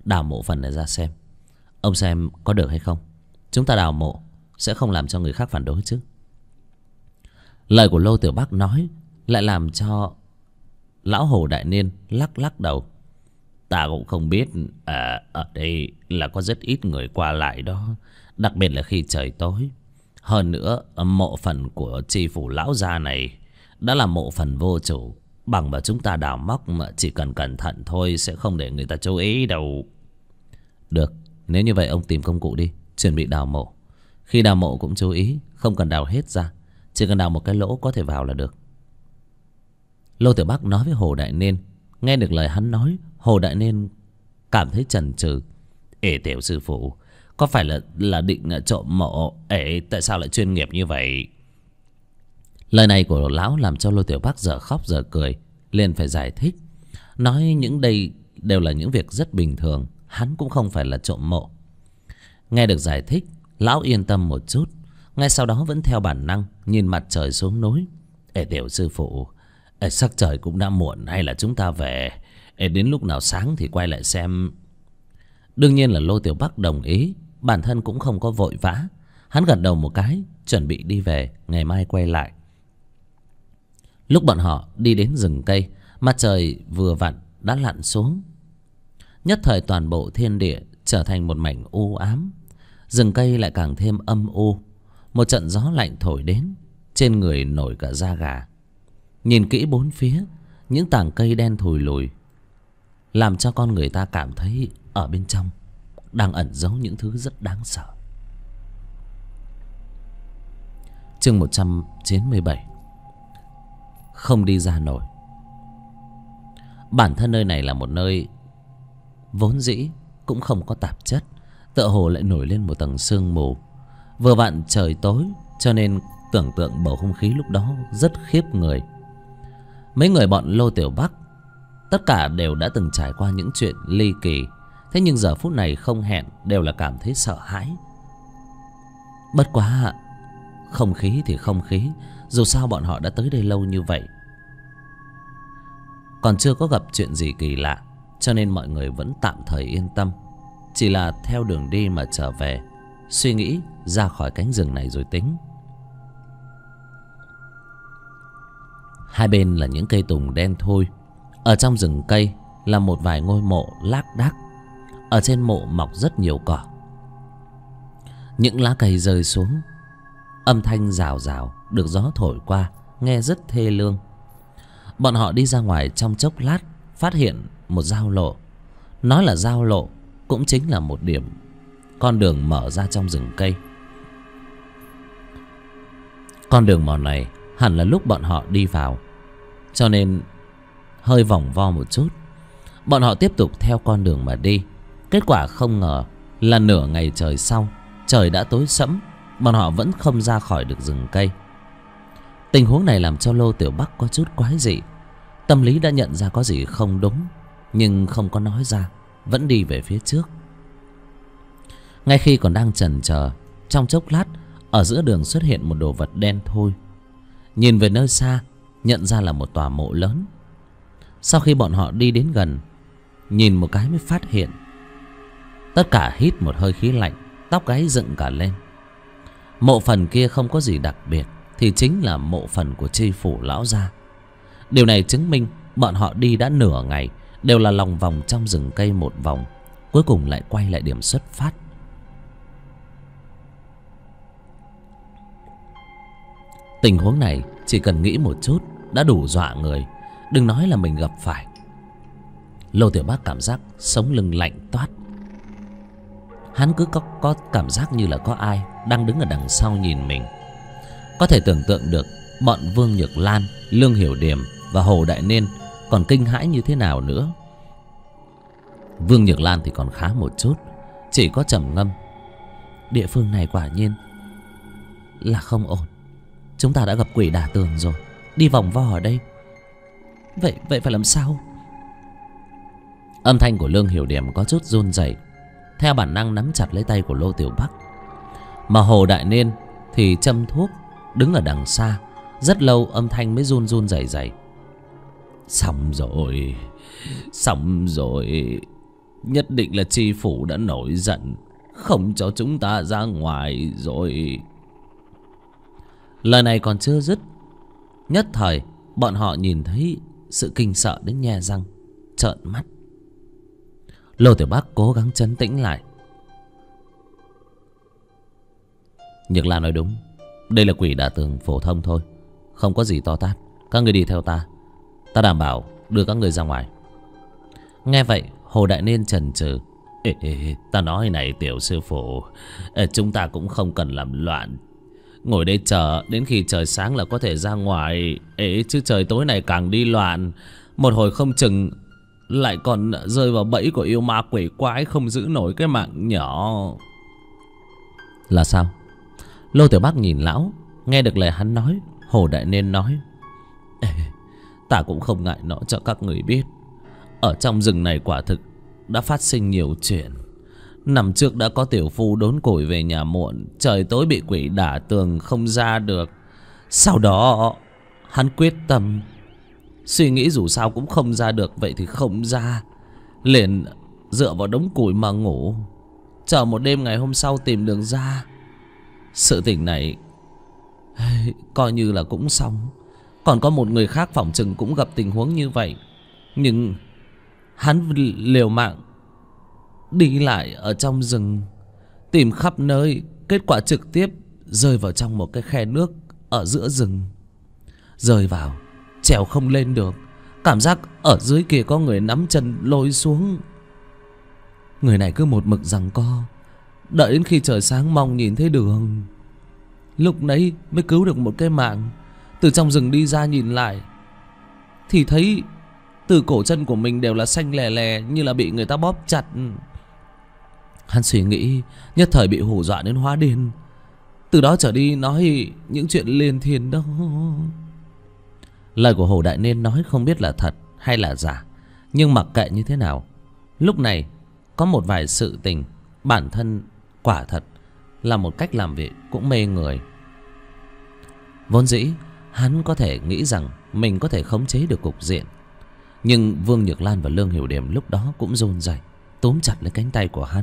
đào mộ phần này ra xem. Ông xem có được hay không. Chúng ta đào mộ sẽ không làm cho người khác phản đối chứ. Lời của Lô Tiểu Bắc nói lại làm cho lão Hồ Đại Niên lắc lắc đầu. Ta cũng không biết, ở đây là có rất ít người qua lại đó, đặc biệt là khi trời tối. Hơn nữa, mộ phần của tri phủ lão gia này đã là mộ phần vô chủ. Bằng mà chúng ta đào móc mà chỉ cần cẩn thận thôi, sẽ không để người ta chú ý đâu. Được, nếu như vậy ông tìm công cụ đi, chuẩn bị đào mộ. Khi đào mộ cũng chú ý, không cần đào hết ra, chỉ cần đào một cái lỗ có thể vào là được. Lô Tiểu Bắc nói với Hồ Đại Niên. Nghe được lời hắn nói, Hồ Đại Niên cảm thấy chần chừ. Ê tiểu sư phụ, có phải là định trộm mộ? Ê, tại sao lại chuyên nghiệp như vậy? Lời này của lão làm cho Lô Tiểu Bắc giờ khóc giờ cười, liền phải giải thích. Nói những đây đều là những việc rất bình thường, hắn cũng không phải là trộm mộ. Nghe được giải thích, lão yên tâm một chút. Ngay sau đó vẫn theo bản năng nhìn mặt trời xuống núi. Ê tiểu sư phụ, sắc trời cũng đã muộn, hay là chúng ta về? Đến lúc nào sáng thì quay lại xem. Đương nhiên là Lô Tiểu Bắc đồng ý. Bản thân cũng không có vội vã. Hắn gật đầu một cái, chuẩn bị đi về, ngày mai quay lại. Lúc bọn họ đi đến rừng cây, mặt trời vừa vặn đã lặn xuống. Nhất thời toàn bộ thiên địa trở thành một mảnh u ám. Rừng cây lại càng thêm âm u. Một trận gió lạnh thổi đến, trên người nổi cả da gà. Nhìn kỹ bốn phía, những tảng cây đen thùi lùi làm cho con người ta cảm thấy ở bên trong đang ẩn giấu những thứ rất đáng sợ. Chương 197. Không đi ra nổi. Bản thân nơi này là một nơi vốn dĩ cũng không có tạp chất, tựa hồ lại nổi lên một tầng sương mù. Vừa vặn trời tối, cho nên tưởng tượng bầu không khí lúc đó rất khiếp người. Mấy người bọn Lô Tiểu Bắc tất cả đều đã từng trải qua những chuyện ly kỳ, thế nhưng giờ phút này không hẹn đều là cảm thấy sợ hãi. Bất quá không khí thì không khí, dù sao bọn họ đã tới đây lâu như vậy, còn chưa có gặp chuyện gì kỳ lạ, cho nên mọi người vẫn tạm thời yên tâm. Chỉ là theo đường đi mà trở về, suy nghĩ ra khỏi cánh rừng này rồi tính. Hai bên là những cây tùng đen thui. Ở trong rừng cây là một vài ngôi mộ lác đác. Ở trên mộ mọc rất nhiều cỏ. Những lá cây rơi xuống, âm thanh rào rào được gió thổi qua, nghe rất thê lương. Bọn họ đi ra ngoài trong chốc lát, phát hiện một giao lộ. Nói là giao lộ cũng chính là một điểm con đường mở ra trong rừng cây. Con đường mòn này hẳn là lúc bọn họ đi vào, cho nên hơi vòng vo một chút. Bọn họ tiếp tục theo con đường mà đi. Kết quả không ngờ là nửa ngày trời sau, trời đã tối sẫm, bọn họ vẫn không ra khỏi được rừng cây. Tình huống này làm cho Lô Tiểu Bắc có chút quái dị. Tâm lý đã nhận ra có gì không đúng, nhưng không có nói ra, vẫn đi về phía trước. Ngay khi còn đang chần chờ, trong chốc lát ở giữa đường xuất hiện một đồ vật đen thui. Nhìn về nơi xa, nhận ra là một tòa mộ lớn. Sau khi bọn họ đi đến gần, nhìn một cái mới phát hiện. Tất cả hít một hơi khí lạnh, tóc gáy dựng cả lên. Mộ phần kia không có gì đặc biệt, thì chính là mộ phần của tri phủ lão gia. Điều này chứng minh bọn họ đi đã nửa ngày, đều là lòng vòng trong rừng cây một vòng, cuối cùng lại quay lại điểm xuất phát. Tình huống này chỉ cần nghĩ một chút đã đủ dọa người, đừng nói là mình gặp phải. Lô Tiểu Bắc cảm giác sống lưng lạnh toát. Hắn cứ có cảm giác như là có ai đang đứng ở đằng sau nhìn mình. Có thể tưởng tượng được bọn Vương Nhược Lan, Lương Hiểu Điểm và Hồ Đại Niên còn kinh hãi như thế nào nữa. Vương Nhược Lan thì còn khá một chút, chỉ có trầm ngâm. Địa phương này quả nhiên là không ổn. Chúng ta đã gặp quỷ đả tường rồi, đi vòng vo ở đây. Vậy phải làm sao? Âm thanh của Lương Hiểu Điểm có chút run rẩy, theo bản năng nắm chặt lấy tay của Lô Tiểu Bắc. Mà Hồ Đại Niên thì châm thuốc, đứng ở đằng xa. Rất lâu âm thanh mới run run rẩy rẩy. Xong rồi, xong rồi. Nhất định là tri phủ đã nổi giận, không cho chúng ta ra ngoài rồi. Lời này còn chưa dứt, nhất thời bọn họ nhìn thấy sự kinh sợ đến nhe răng trợn mắt. Lô Tiểu Bắc cố gắng trấn tĩnh lại. Nhược Lan nói đúng, đây là quỷ đả tường phổ thông thôi, không có gì to tát. Các người đi theo ta, ta đảm bảo đưa các người ra ngoài. Nghe vậy Hồ Đại Niên chần chừ. Ta nói này tiểu sư phụ, chúng ta cũng không cần làm loạn, ngồi đây chờ đến khi trời sáng là có thể ra ngoài. Chứ trời tối này càng đi loạn, một hồi không chừng lại còn rơi vào bẫy của yêu ma quỷ quái, không giữ nổi cái mạng nhỏ. Là sao? Lô Tiểu Bắc nhìn lão. Nghe được lời hắn nói, Hồ Đại Niên nói: ta cũng không ngại nói cho các người biết, ở trong rừng này quả thực đã phát sinh nhiều chuyện. Năm trước đã có tiểu phu đốn củi về nhà muộn, trời tối bị quỷ đả tường không ra được. Sau đó hắn quyết tâm, suy nghĩ dù sao cũng không ra được, vậy thì không ra, liền dựa vào đống củi mà ngủ, chờ một đêm ngày hôm sau tìm đường ra. Sự tình này coi như là cũng xong. Còn có một người khác phỏng chừng cũng gặp tình huống như vậy, nhưng hắn liều mạng đi lại ở trong rừng, tìm khắp nơi, kết quả trực tiếp rơi vào trong một cái khe nước ở giữa rừng. Rơi vào, trèo không lên được, cảm giác ở dưới kia có người nắm chân lôi xuống. Người này cứ một mực giằng co, đợi đến khi trời sáng mong nhìn thấy đường, lúc nãy mới cứu được một cái mạng. Từ trong rừng đi ra nhìn lại thì thấy từ cổ chân của mình đều là xanh lè lè, như là bị người ta bóp chặt. Hắn suy nghĩ, nhất thời bị hù dọa đến hóa điên. Từ đó trở đi nói những chuyện liên thiên đó. Lời của Hồ Đại Niên nói không biết là thật hay là giả, nhưng mặc kệ như thế nào, lúc này có một vài sự tình bản thân quả thật là một cách làm việc cũng mê người. Vốn dĩ hắn có thể nghĩ rằng mình có thể khống chế được cục diện, nhưng Vương Nhược Lan và Lương Hiểu Điểm lúc đó cũng run rẩy, túm chặt lấy cánh tay của hắn.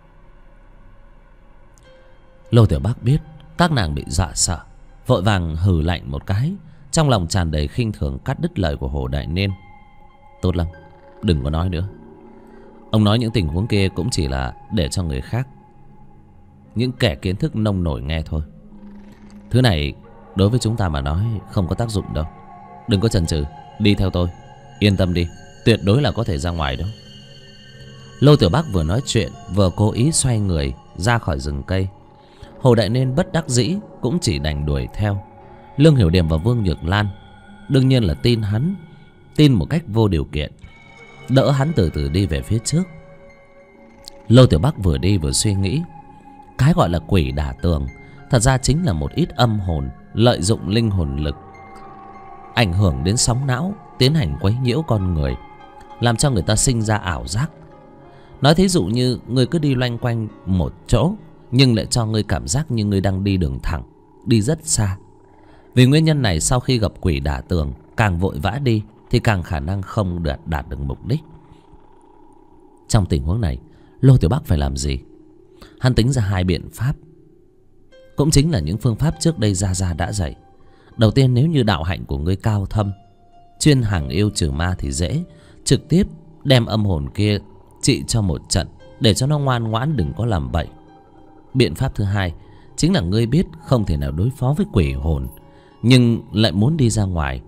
Lô Tiểu Bắc biết các nàng bị dọa sợ, vội vàng hừ lạnh một cái, trong lòng tràn đầy khinh thường cắt đứt lời của Hồ Đại Niên. Tốt lắm, đừng có nói nữa. Ông nói những tình huống kia cũng chỉ là để cho người khác, những kẻ kiến thức nông nổi nghe thôi. Thứ này đối với chúng ta mà nói không có tác dụng đâu. Đừng có chần chừ, đi theo tôi. Yên tâm đi, tuyệt đối là có thể ra ngoài đó. Lô Tiểu Bắc vừa nói chuyện vừa cố ý xoay người ra khỏi rừng cây. Hồ Đại Niên bất đắc dĩ cũng chỉ đành đuổi theo. Lương Hiểu Điểm và Vương Nhược Lan đương nhiên là tin hắn, tin một cách vô điều kiện, đỡ hắn từ từ đi về phía trước. Lô Tiểu Bắc vừa đi vừa suy nghĩ, cái gọi là quỷ đả tường thật ra chính là một ít âm hồn lợi dụng linh hồn lực ảnh hưởng đến sóng não, tiến hành quấy nhiễu con người, làm cho người ta sinh ra ảo giác. Nói thí dụ như người cứ đi loanh quanh một chỗ, nhưng lại cho người cảm giác như người đang đi đường thẳng, đi rất xa. Vì nguyên nhân này, sau khi gặp quỷ đả tường, càng vội vã đi thì càng khả năng không đạt được mục đích. Trong tình huống này, Lô Tiểu Bắc phải làm gì? Hắn tính ra hai biện pháp, cũng chính là những phương pháp trước đây Gia đã dạy. Đầu tiên, nếu như đạo hạnh của ngươi cao thâm, chuyên hàng yêu trừ ma thì dễ, trực tiếp đem âm hồn kia trị cho một trận, để cho nó ngoan ngoãn đừng có làm bậy. Biện pháp thứ hai chính là ngươi biết không thể nào đối phó với quỷ hồn, nhưng lại muốn đi ra ngoài.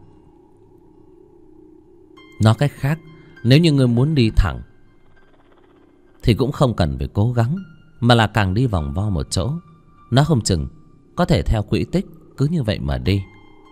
Nói cách khác, nếu như ngươi muốn đi thẳng thì cũng không cần phải cố gắng, mà là càng đi vòng vo một chỗ, nó không chừng có thể theo quỹ tích cứ như vậy mà đi.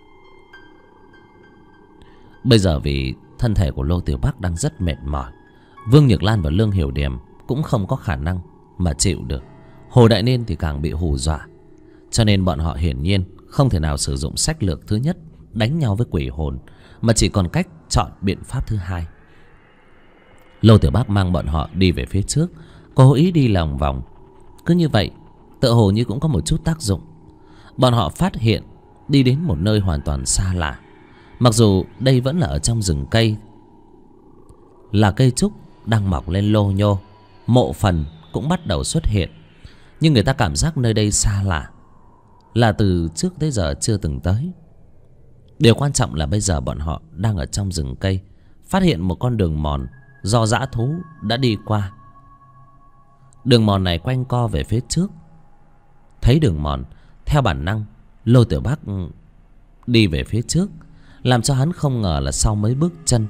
Bây giờ vì thân thể của Lô Tiểu Bắc đang rất mệt mỏi, Vương Nhược Lan và Lương Hiểu Điểm cũng không có khả năng mà chịu được. Hồ Đại Niên thì càng bị hù dọa, cho nên bọn họ hiển nhiên không thể nào sử dụng sách lược thứ nhất đánh nhau với quỷ hồn, mà chỉ còn cách chọn biện pháp thứ hai. Lô Tiểu Bắc mang bọn họ đi về phía trước, cố ý đi lòng vòng. Cứ như vậy tựa hồ như cũng có một chút tác dụng. Bọn họ phát hiện đi đến một nơi hoàn toàn xa lạ. Mặc dù đây vẫn là ở trong rừng cây, là cây trúc, đang mọc lên lô nhô. Mộ phần cũng bắt đầu xuất hiện. Nhưng người ta cảm giác nơi đây xa lạ, là từ trước tới giờ chưa từng tới. Điều quan trọng là bây giờ bọn họ đang ở trong rừng cây, phát hiện một con đường mòn do dã thú đã đi qua. Đường mòn này quanh co về phía trước. Thấy đường mòn, theo bản năng Lô Tiểu Bác đi về phía trước, làm cho hắn không ngờ là sau mấy bước chân,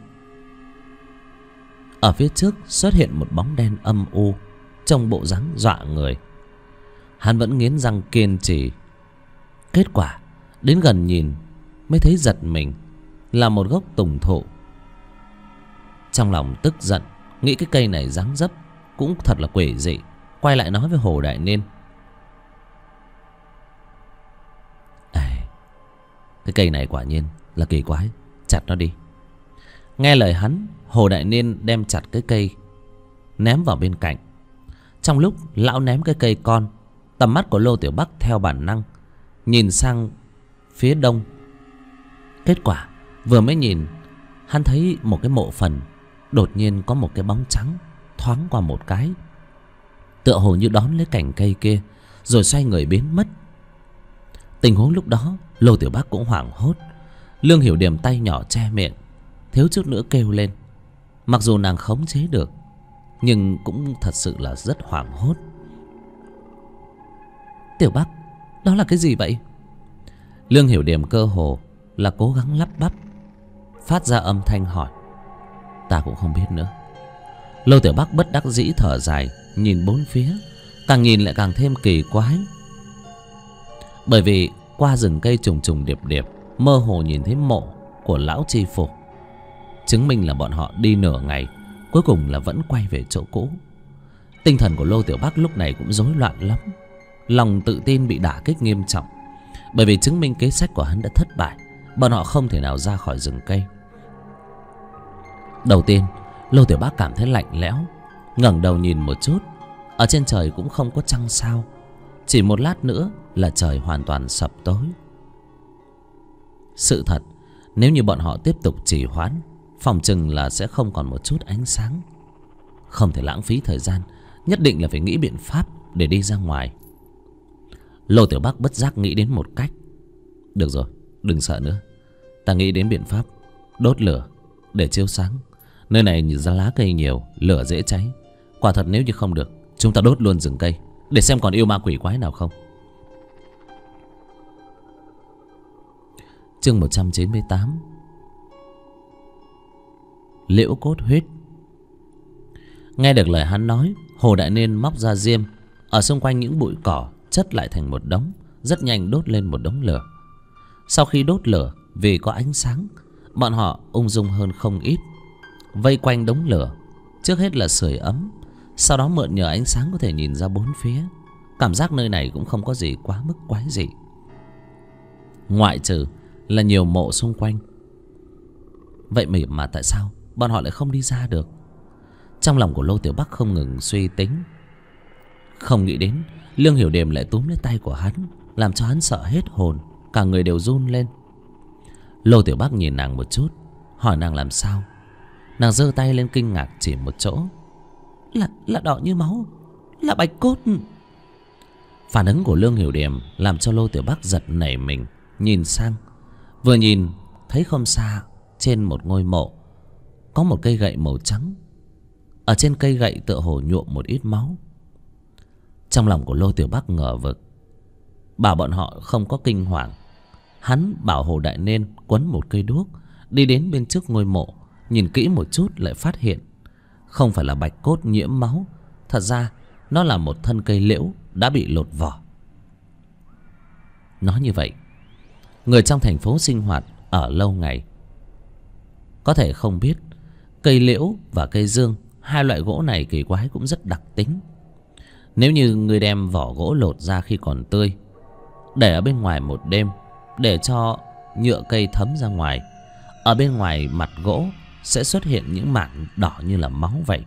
ở phía trước xuất hiện một bóng đen âm u, trông bộ dáng dọa người. Hắn vẫn nghiến răng kiên trì. Kết quả đến gần nhìn mới thấy giật mình, là một gốc tùng thụ. Trong lòng tức giận, nghĩ cái cây này dáng dấp cũng thật là quỷ dị. Quay lại nói với Hồ Đại Niên: cái cây này quả nhiên là kỳ quái, chặt nó đi. Nghe lời hắn, Hồ Đại Niên đem chặt cái cây, ném vào bên cạnh. Trong lúc lão ném cái cây con, tầm mắt của Lô Tiểu Bắc theo bản năng nhìn sang phía đông. Kết quả vừa mới nhìn, hắn thấy một cái mộ phần đột nhiên có một cái bóng trắng thoáng qua một cái, tựa hồ như đón lấy cành cây kia rồi xoay người biến mất. Tình huống lúc đó Lô Tiểu Bắc cũng hoảng hốt. Lương Hiểu Điềm tay nhỏ che miệng, thiếu chút nữa kêu lên. Mặc dù nàng khống chế được, nhưng cũng thật sự là rất hoảng hốt. Tiểu Bắc, đó là cái gì vậy? Lương Hiểu Điềm cơ hồ là cố gắng lắp bắp, phát ra âm thanh hỏi. Ta cũng không biết nữa. Lô Tiểu Bắc bất đắc dĩ thở dài, nhìn bốn phía, càng nhìn lại càng thêm kỳ quái. Bởi vì qua rừng cây trùng trùng điệp điệp, mơ hồ nhìn thấy mộ của lão tri phủ, chứng minh là bọn họ đi nửa ngày, cuối cùng là vẫn quay về chỗ cũ. Tinh thần của Lô Tiểu Bắc lúc này cũng rối loạn lắm. Lòng tự tin bị đả kích nghiêm trọng, bởi vì chứng minh kế sách của hắn đã thất bại. Bọn họ không thể nào ra khỏi rừng cây. Đầu tiên Lô Tiểu Bắc cảm thấy lạnh lẽo, ngẩng đầu nhìn một chút. Ở trên trời cũng không có trăng sao. Chỉ một lát nữa là trời hoàn toàn sập tối. Sự thật, nếu như bọn họ tiếp tục trì hoãn, phòng chừng là sẽ không còn một chút ánh sáng. Không thể lãng phí thời gian, nhất định là phải nghĩ biện pháp để đi ra ngoài. Lô Tiểu Bắc bất giác nghĩ đến một cách. Được rồi, đừng sợ nữa. Ta nghĩ đến biện pháp đốt lửa để chiếu sáng. Nơi này nhìn ra lá cây nhiều, lửa dễ cháy. Quả thật nếu như không được, chúng ta đốt luôn rừng cây, để xem còn yêu ma quỷ quái nào không. Chương 198. Liễu cốt huyết. Nghe được lời hắn nói, Hồ Đại Niên móc ra diêm, ở xung quanh những bụi cỏ chất lại thành một đống, rất nhanh đốt lên một đống lửa. Sau khi đốt lửa, vì có ánh sáng, bọn họ ung dung hơn không ít. Vây quanh đống lửa, trước hết là sưởi ấm, sau đó mượn nhờ ánh sáng có thể nhìn ra bốn phía. Cảm giác nơi này cũng không có gì quá mức quái dị, ngoại trừ là nhiều mộ xung quanh. Vậy mà tại sao bọn họ lại không đi ra được? Trong lòng của Lô Tiểu Bắc không ngừng suy tính. Không nghĩ đến Lương Hiểu Điềm lại túm lấy tay của hắn, làm cho hắn sợ hết hồn, cả người đều run lên. Lô Tiểu Bắc nhìn nàng một chút, hỏi nàng làm sao. Nàng giơ tay lên kinh ngạc chỉ một chỗ. Là đỏ như máu, là bạch cốt. Phản ứng của Lương Hiểu Điềm làm cho Lô Tiểu Bắc giật nảy mình, nhìn sang. Vừa nhìn thấy không xa, trên một ngôi mộ có một cây gậy màu trắng. Ở trên cây gậy tựa hồ nhuộm một ít máu. Trong lòng của Lô Tiểu Bắc ngờ vực, bảo bọn họ không có kinh hoàng. Hắn bảo Hồ Đại Niên quấn một cây đuốc, đi đến bên trước ngôi mộ, nhìn kỹ một chút lại phát hiện không phải là bạch cốt nhiễm máu. Thật ra nó là một thân cây liễu đã bị lột vỏ. Nói như vậy, người trong thành phố sinh hoạt ở lâu ngày có thể không biết cây liễu và cây dương, hai loại gỗ này kỳ quái cũng rất đặc tính. Nếu như người đem vỏ gỗ lột ra khi còn tươi, để ở bên ngoài một đêm, để cho nhựa cây thấm ra ngoài, ở bên ngoài mặt gỗ sẽ xuất hiện những mảng đỏ như là máu vậy.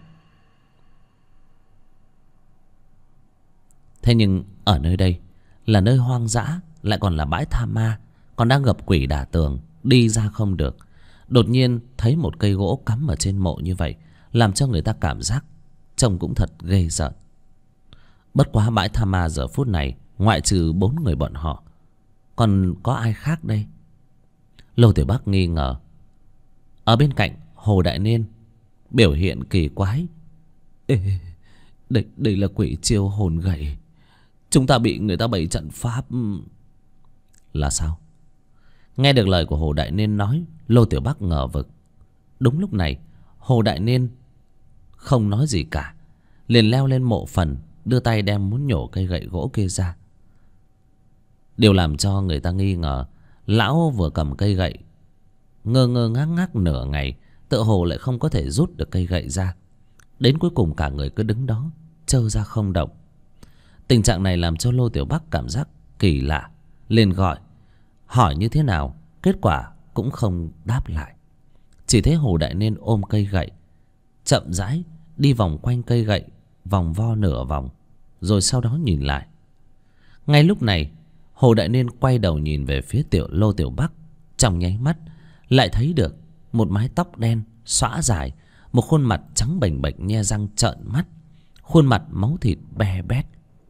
Thế nhưng ở nơi đây là nơi hoang dã, lại còn là bãi tha ma, còn đang gặp quỷ đả tường, đi ra không được. Đột nhiên thấy một cây gỗ cắm ở trên mộ như vậy, làm cho người ta cảm giác trông cũng thật ghê rợn. Bất quá bãi tha ma giờ phút này ngoại trừ 4 người bọn họ, còn có ai khác đây? Lô Tiểu Bắc nghi ngờ. Ở bên cạnh Hồ Đại Niên biểu hiện kỳ quái. Ê, đây là quỷ chiêu hồn gậy. Chúng ta bị người ta bày trận pháp. Là sao? Nghe được lời của Hồ Đại Niên nói, Lô Tiểu Bắc ngờ vực. Đúng lúc này Hồ Đại Niên không nói gì cả, liền leo lên mộ phần, đưa tay đem muốn nhổ cây gậy gỗ kia ra. Điều làm cho người ta nghi ngờ, lão vừa cầm cây gậy ngơ ngơ ngác ngác nửa ngày, tựa hồ lại không có thể rút được cây gậy ra. Đến cuối cùng cả người cứ đứng đó trơ ra không động. Tình trạng này làm cho Lô Tiểu Bắc cảm giác kỳ lạ, liền gọi hỏi như thế nào, kết quả cũng không đáp lại. Chỉ thấy Hồ Đại Niên ôm cây gậy, chậm rãi đi vòng quanh cây gậy, vòng vo nửa vòng, rồi sau đó nhìn lại. Ngay lúc này Hồ Đại Niên quay đầu nhìn về phía Lô Tiểu Bắc. Trong nháy mắt lại thấy được một mái tóc đen xõa dài, một khuôn mặt trắng bềnh bệch nhe răng trợn mắt, khuôn mặt máu thịt be bét.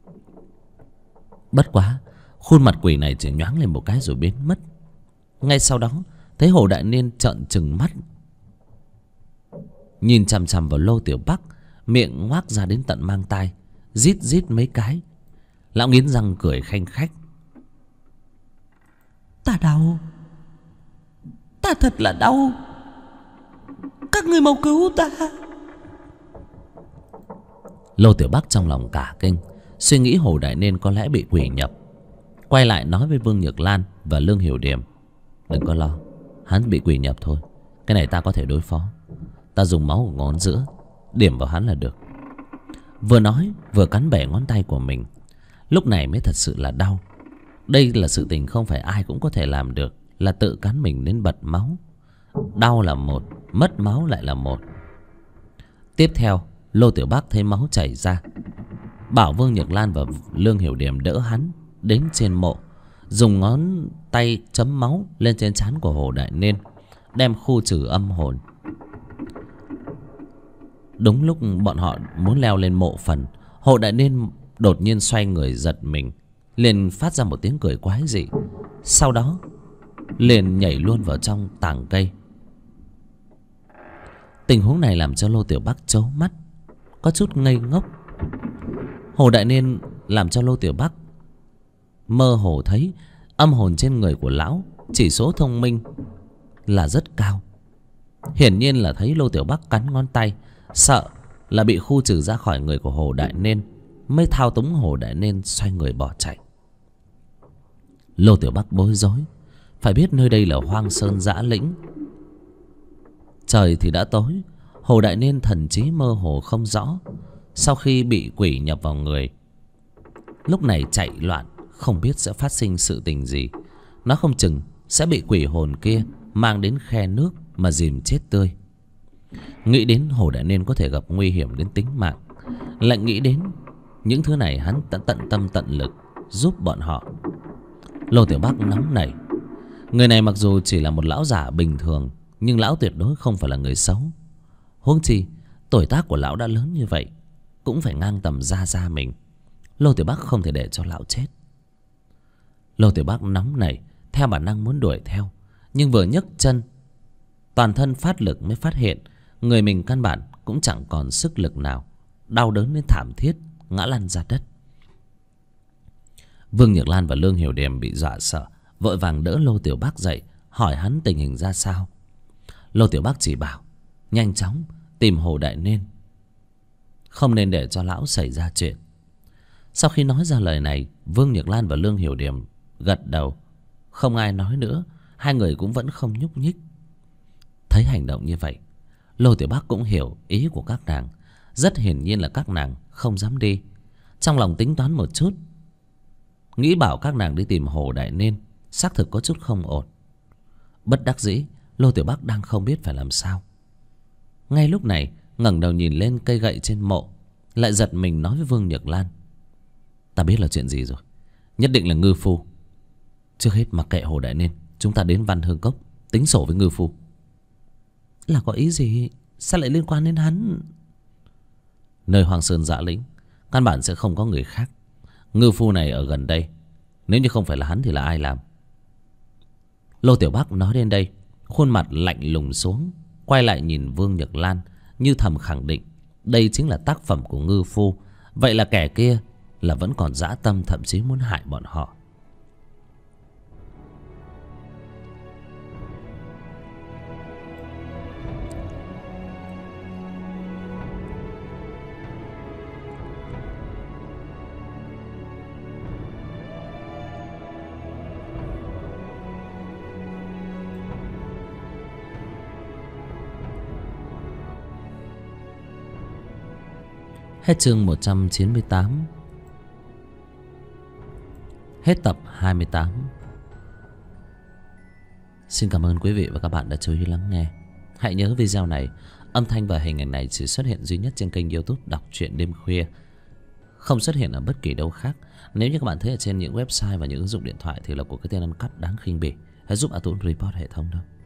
Bất quá khuôn mặt quỷ này chỉ nhoáng lên một cái rồi biến mất. Ngay sau đó thấy Hồ Đại Niên trợn trừng mắt nhìn chằm chằm vào Lô Tiểu Bắc, miệng ngoác ra đến tận mang tai, rít rít mấy cái. Lão nghiến răng cười khanh khách. Ta đau, ta thật là đau, các ngươi mau cứu ta. Lô Tiểu Bắc trong lòng cả kinh, suy nghĩ Hồ Đại Niên có lẽ bị quỷ nhập. Quay lại nói với Vương Nhược Lan và Lương Hiểu Điềm: đừng có lo, hắn bị quỷ nhập thôi, cái này ta có thể đối phó. Ta dùng máu của ngón giữa điểm vào hắn là được. Vừa nói vừa cắn bẻ ngón tay của mình. Lúc này mới thật sự là đau. Đây là sự tình không phải ai cũng có thể làm được, là tự cắn mình đến bật máu. Đau là một, mất máu lại là một. Tiếp theo Lô Tiểu Bắc thấy máu chảy ra, bảo Vương Nhược Lan và Lương Hiểu Điềm đỡ hắn đến trên mộ, dùng ngón tay chấm máu lên trên trán của Hồ Đại Niên, đem khu trừ âm hồn. Đúng lúc bọn họ muốn leo lên mộ phần, Hồ Đại Niên đột nhiên xoay người giật mình, liền phát ra một tiếng cười quái dị, sau đó liền nhảy luôn vào trong tàng cây. Tình huống này làm cho Lô Tiểu Bắc trố mắt, có chút ngây ngốc. Hồ Đại Niên làm cho Lô Tiểu Bắc mơ hồ thấy âm hồn trên người của lão chỉ số thông minh là rất cao. Hiển nhiên là thấy Lô Tiểu Bắc cắn ngón tay, sợ là bị khu trừ ra khỏi người của Hồ Đại Niên, mới thao túng Hồ Đại Niên xoay người bỏ chạy. Lô Tiểu Bắc bối rối, phải biết nơi đây là hoang sơn dã lĩnh. Trời thì đã tối, Hồ Đại Niên thần trí mơ hồ không rõ. Sau khi bị quỷ nhập vào người, lúc này chạy loạn, không biết sẽ phát sinh sự tình gì. Nó không chừng sẽ bị quỷ hồn kia mang đến khe nước mà dìm chết tươi. Nghĩ đến Hồ Đại Niên có thể gặp nguy hiểm đến tính mạng, lại nghĩ đến những thứ này, hắn đã tận tâm tận lực giúp bọn họ. Lô Tiểu Bắc nóng nảy. Người này mặc dù chỉ là một lão giả bình thường, nhưng lão tuyệt đối không phải là người xấu. Huống chi tuổi tác của lão đã lớn như vậy, cũng phải ngang tầm gia mình. Lô Tiểu Bắc không thể để cho lão chết. Lô Tiểu Bắc nóng nảy, theo bản năng muốn đuổi theo, nhưng vừa nhấc chân, toàn thân phát lực mới phát hiện người mình căn bản cũng chẳng còn sức lực nào, đau đớn đến thảm thiết, ngã lăn ra đất. Vương Nhược Lan và Lương Hiểu Điềm bị dọa sợ, vội vàng đỡ Lô Tiểu Bắc dậy, hỏi hắn tình hình ra sao. Lô Tiểu Bắc chỉ bảo nhanh chóng tìm Hồ Đại Niên, không nên để cho lão xảy ra chuyện. Sau khi nói ra lời này, Vương Nhược Lan và Lương Hiểu Điềm gật đầu, không ai nói nữa. Hai người cũng vẫn không nhúc nhích. Thấy hành động như vậy, Lô Tiểu Bắc cũng hiểu ý của các nàng. Rất hiển nhiên là các nàng không dám đi. Trong lòng tính toán một chút, nghĩ bảo các nàng đi tìm Hồ Đại Niên xác thực có chút không ổn. Bất đắc dĩ, Lô Tiểu Bắc đang không biết phải làm sao. Ngay lúc này ngẩng đầu nhìn lên cây gậy trên mộ, lại giật mình nói với Vương Nhược Lan: ta biết là chuyện gì rồi, nhất định là ngư phu. Trước hết mặc kệ Hồ Đại Niên, chúng ta đến Văn Hương Cốc tính sổ với ngư phu. Là có ý gì? Sao lại liên quan đến hắn? Nơi Hoang Sơn Dã Lĩnh căn bản sẽ không có người khác. Ngư phu này ở gần đây, nếu như không phải là hắn thì là ai làm? Lô Tiểu Bắc nói đến đây, khuôn mặt lạnh lùng xuống, quay lại nhìn Vương Nhược Lan, như thầm khẳng định đây chính là tác phẩm của ngư phu. Vậy là kẻ kia là vẫn còn dã tâm, thậm chí muốn hại bọn họ. Hết chương 198. Hết tập 28. Xin cảm ơn quý vị và các bạn đã chú ý lắng nghe. Hãy nhớ video này, âm thanh và hình ảnh này chỉ xuất hiện duy nhất trên kênh YouTube Đọc Truyện Đêm Khuya, không xuất hiện ở bất kỳ đâu khác. Nếu như các bạn thấy ở trên những website và những ứng dụng điện thoại thì là của cái tên ăn cắp đáng khinh bỉ. Hãy giúp A Tuấn report hệ thống đó.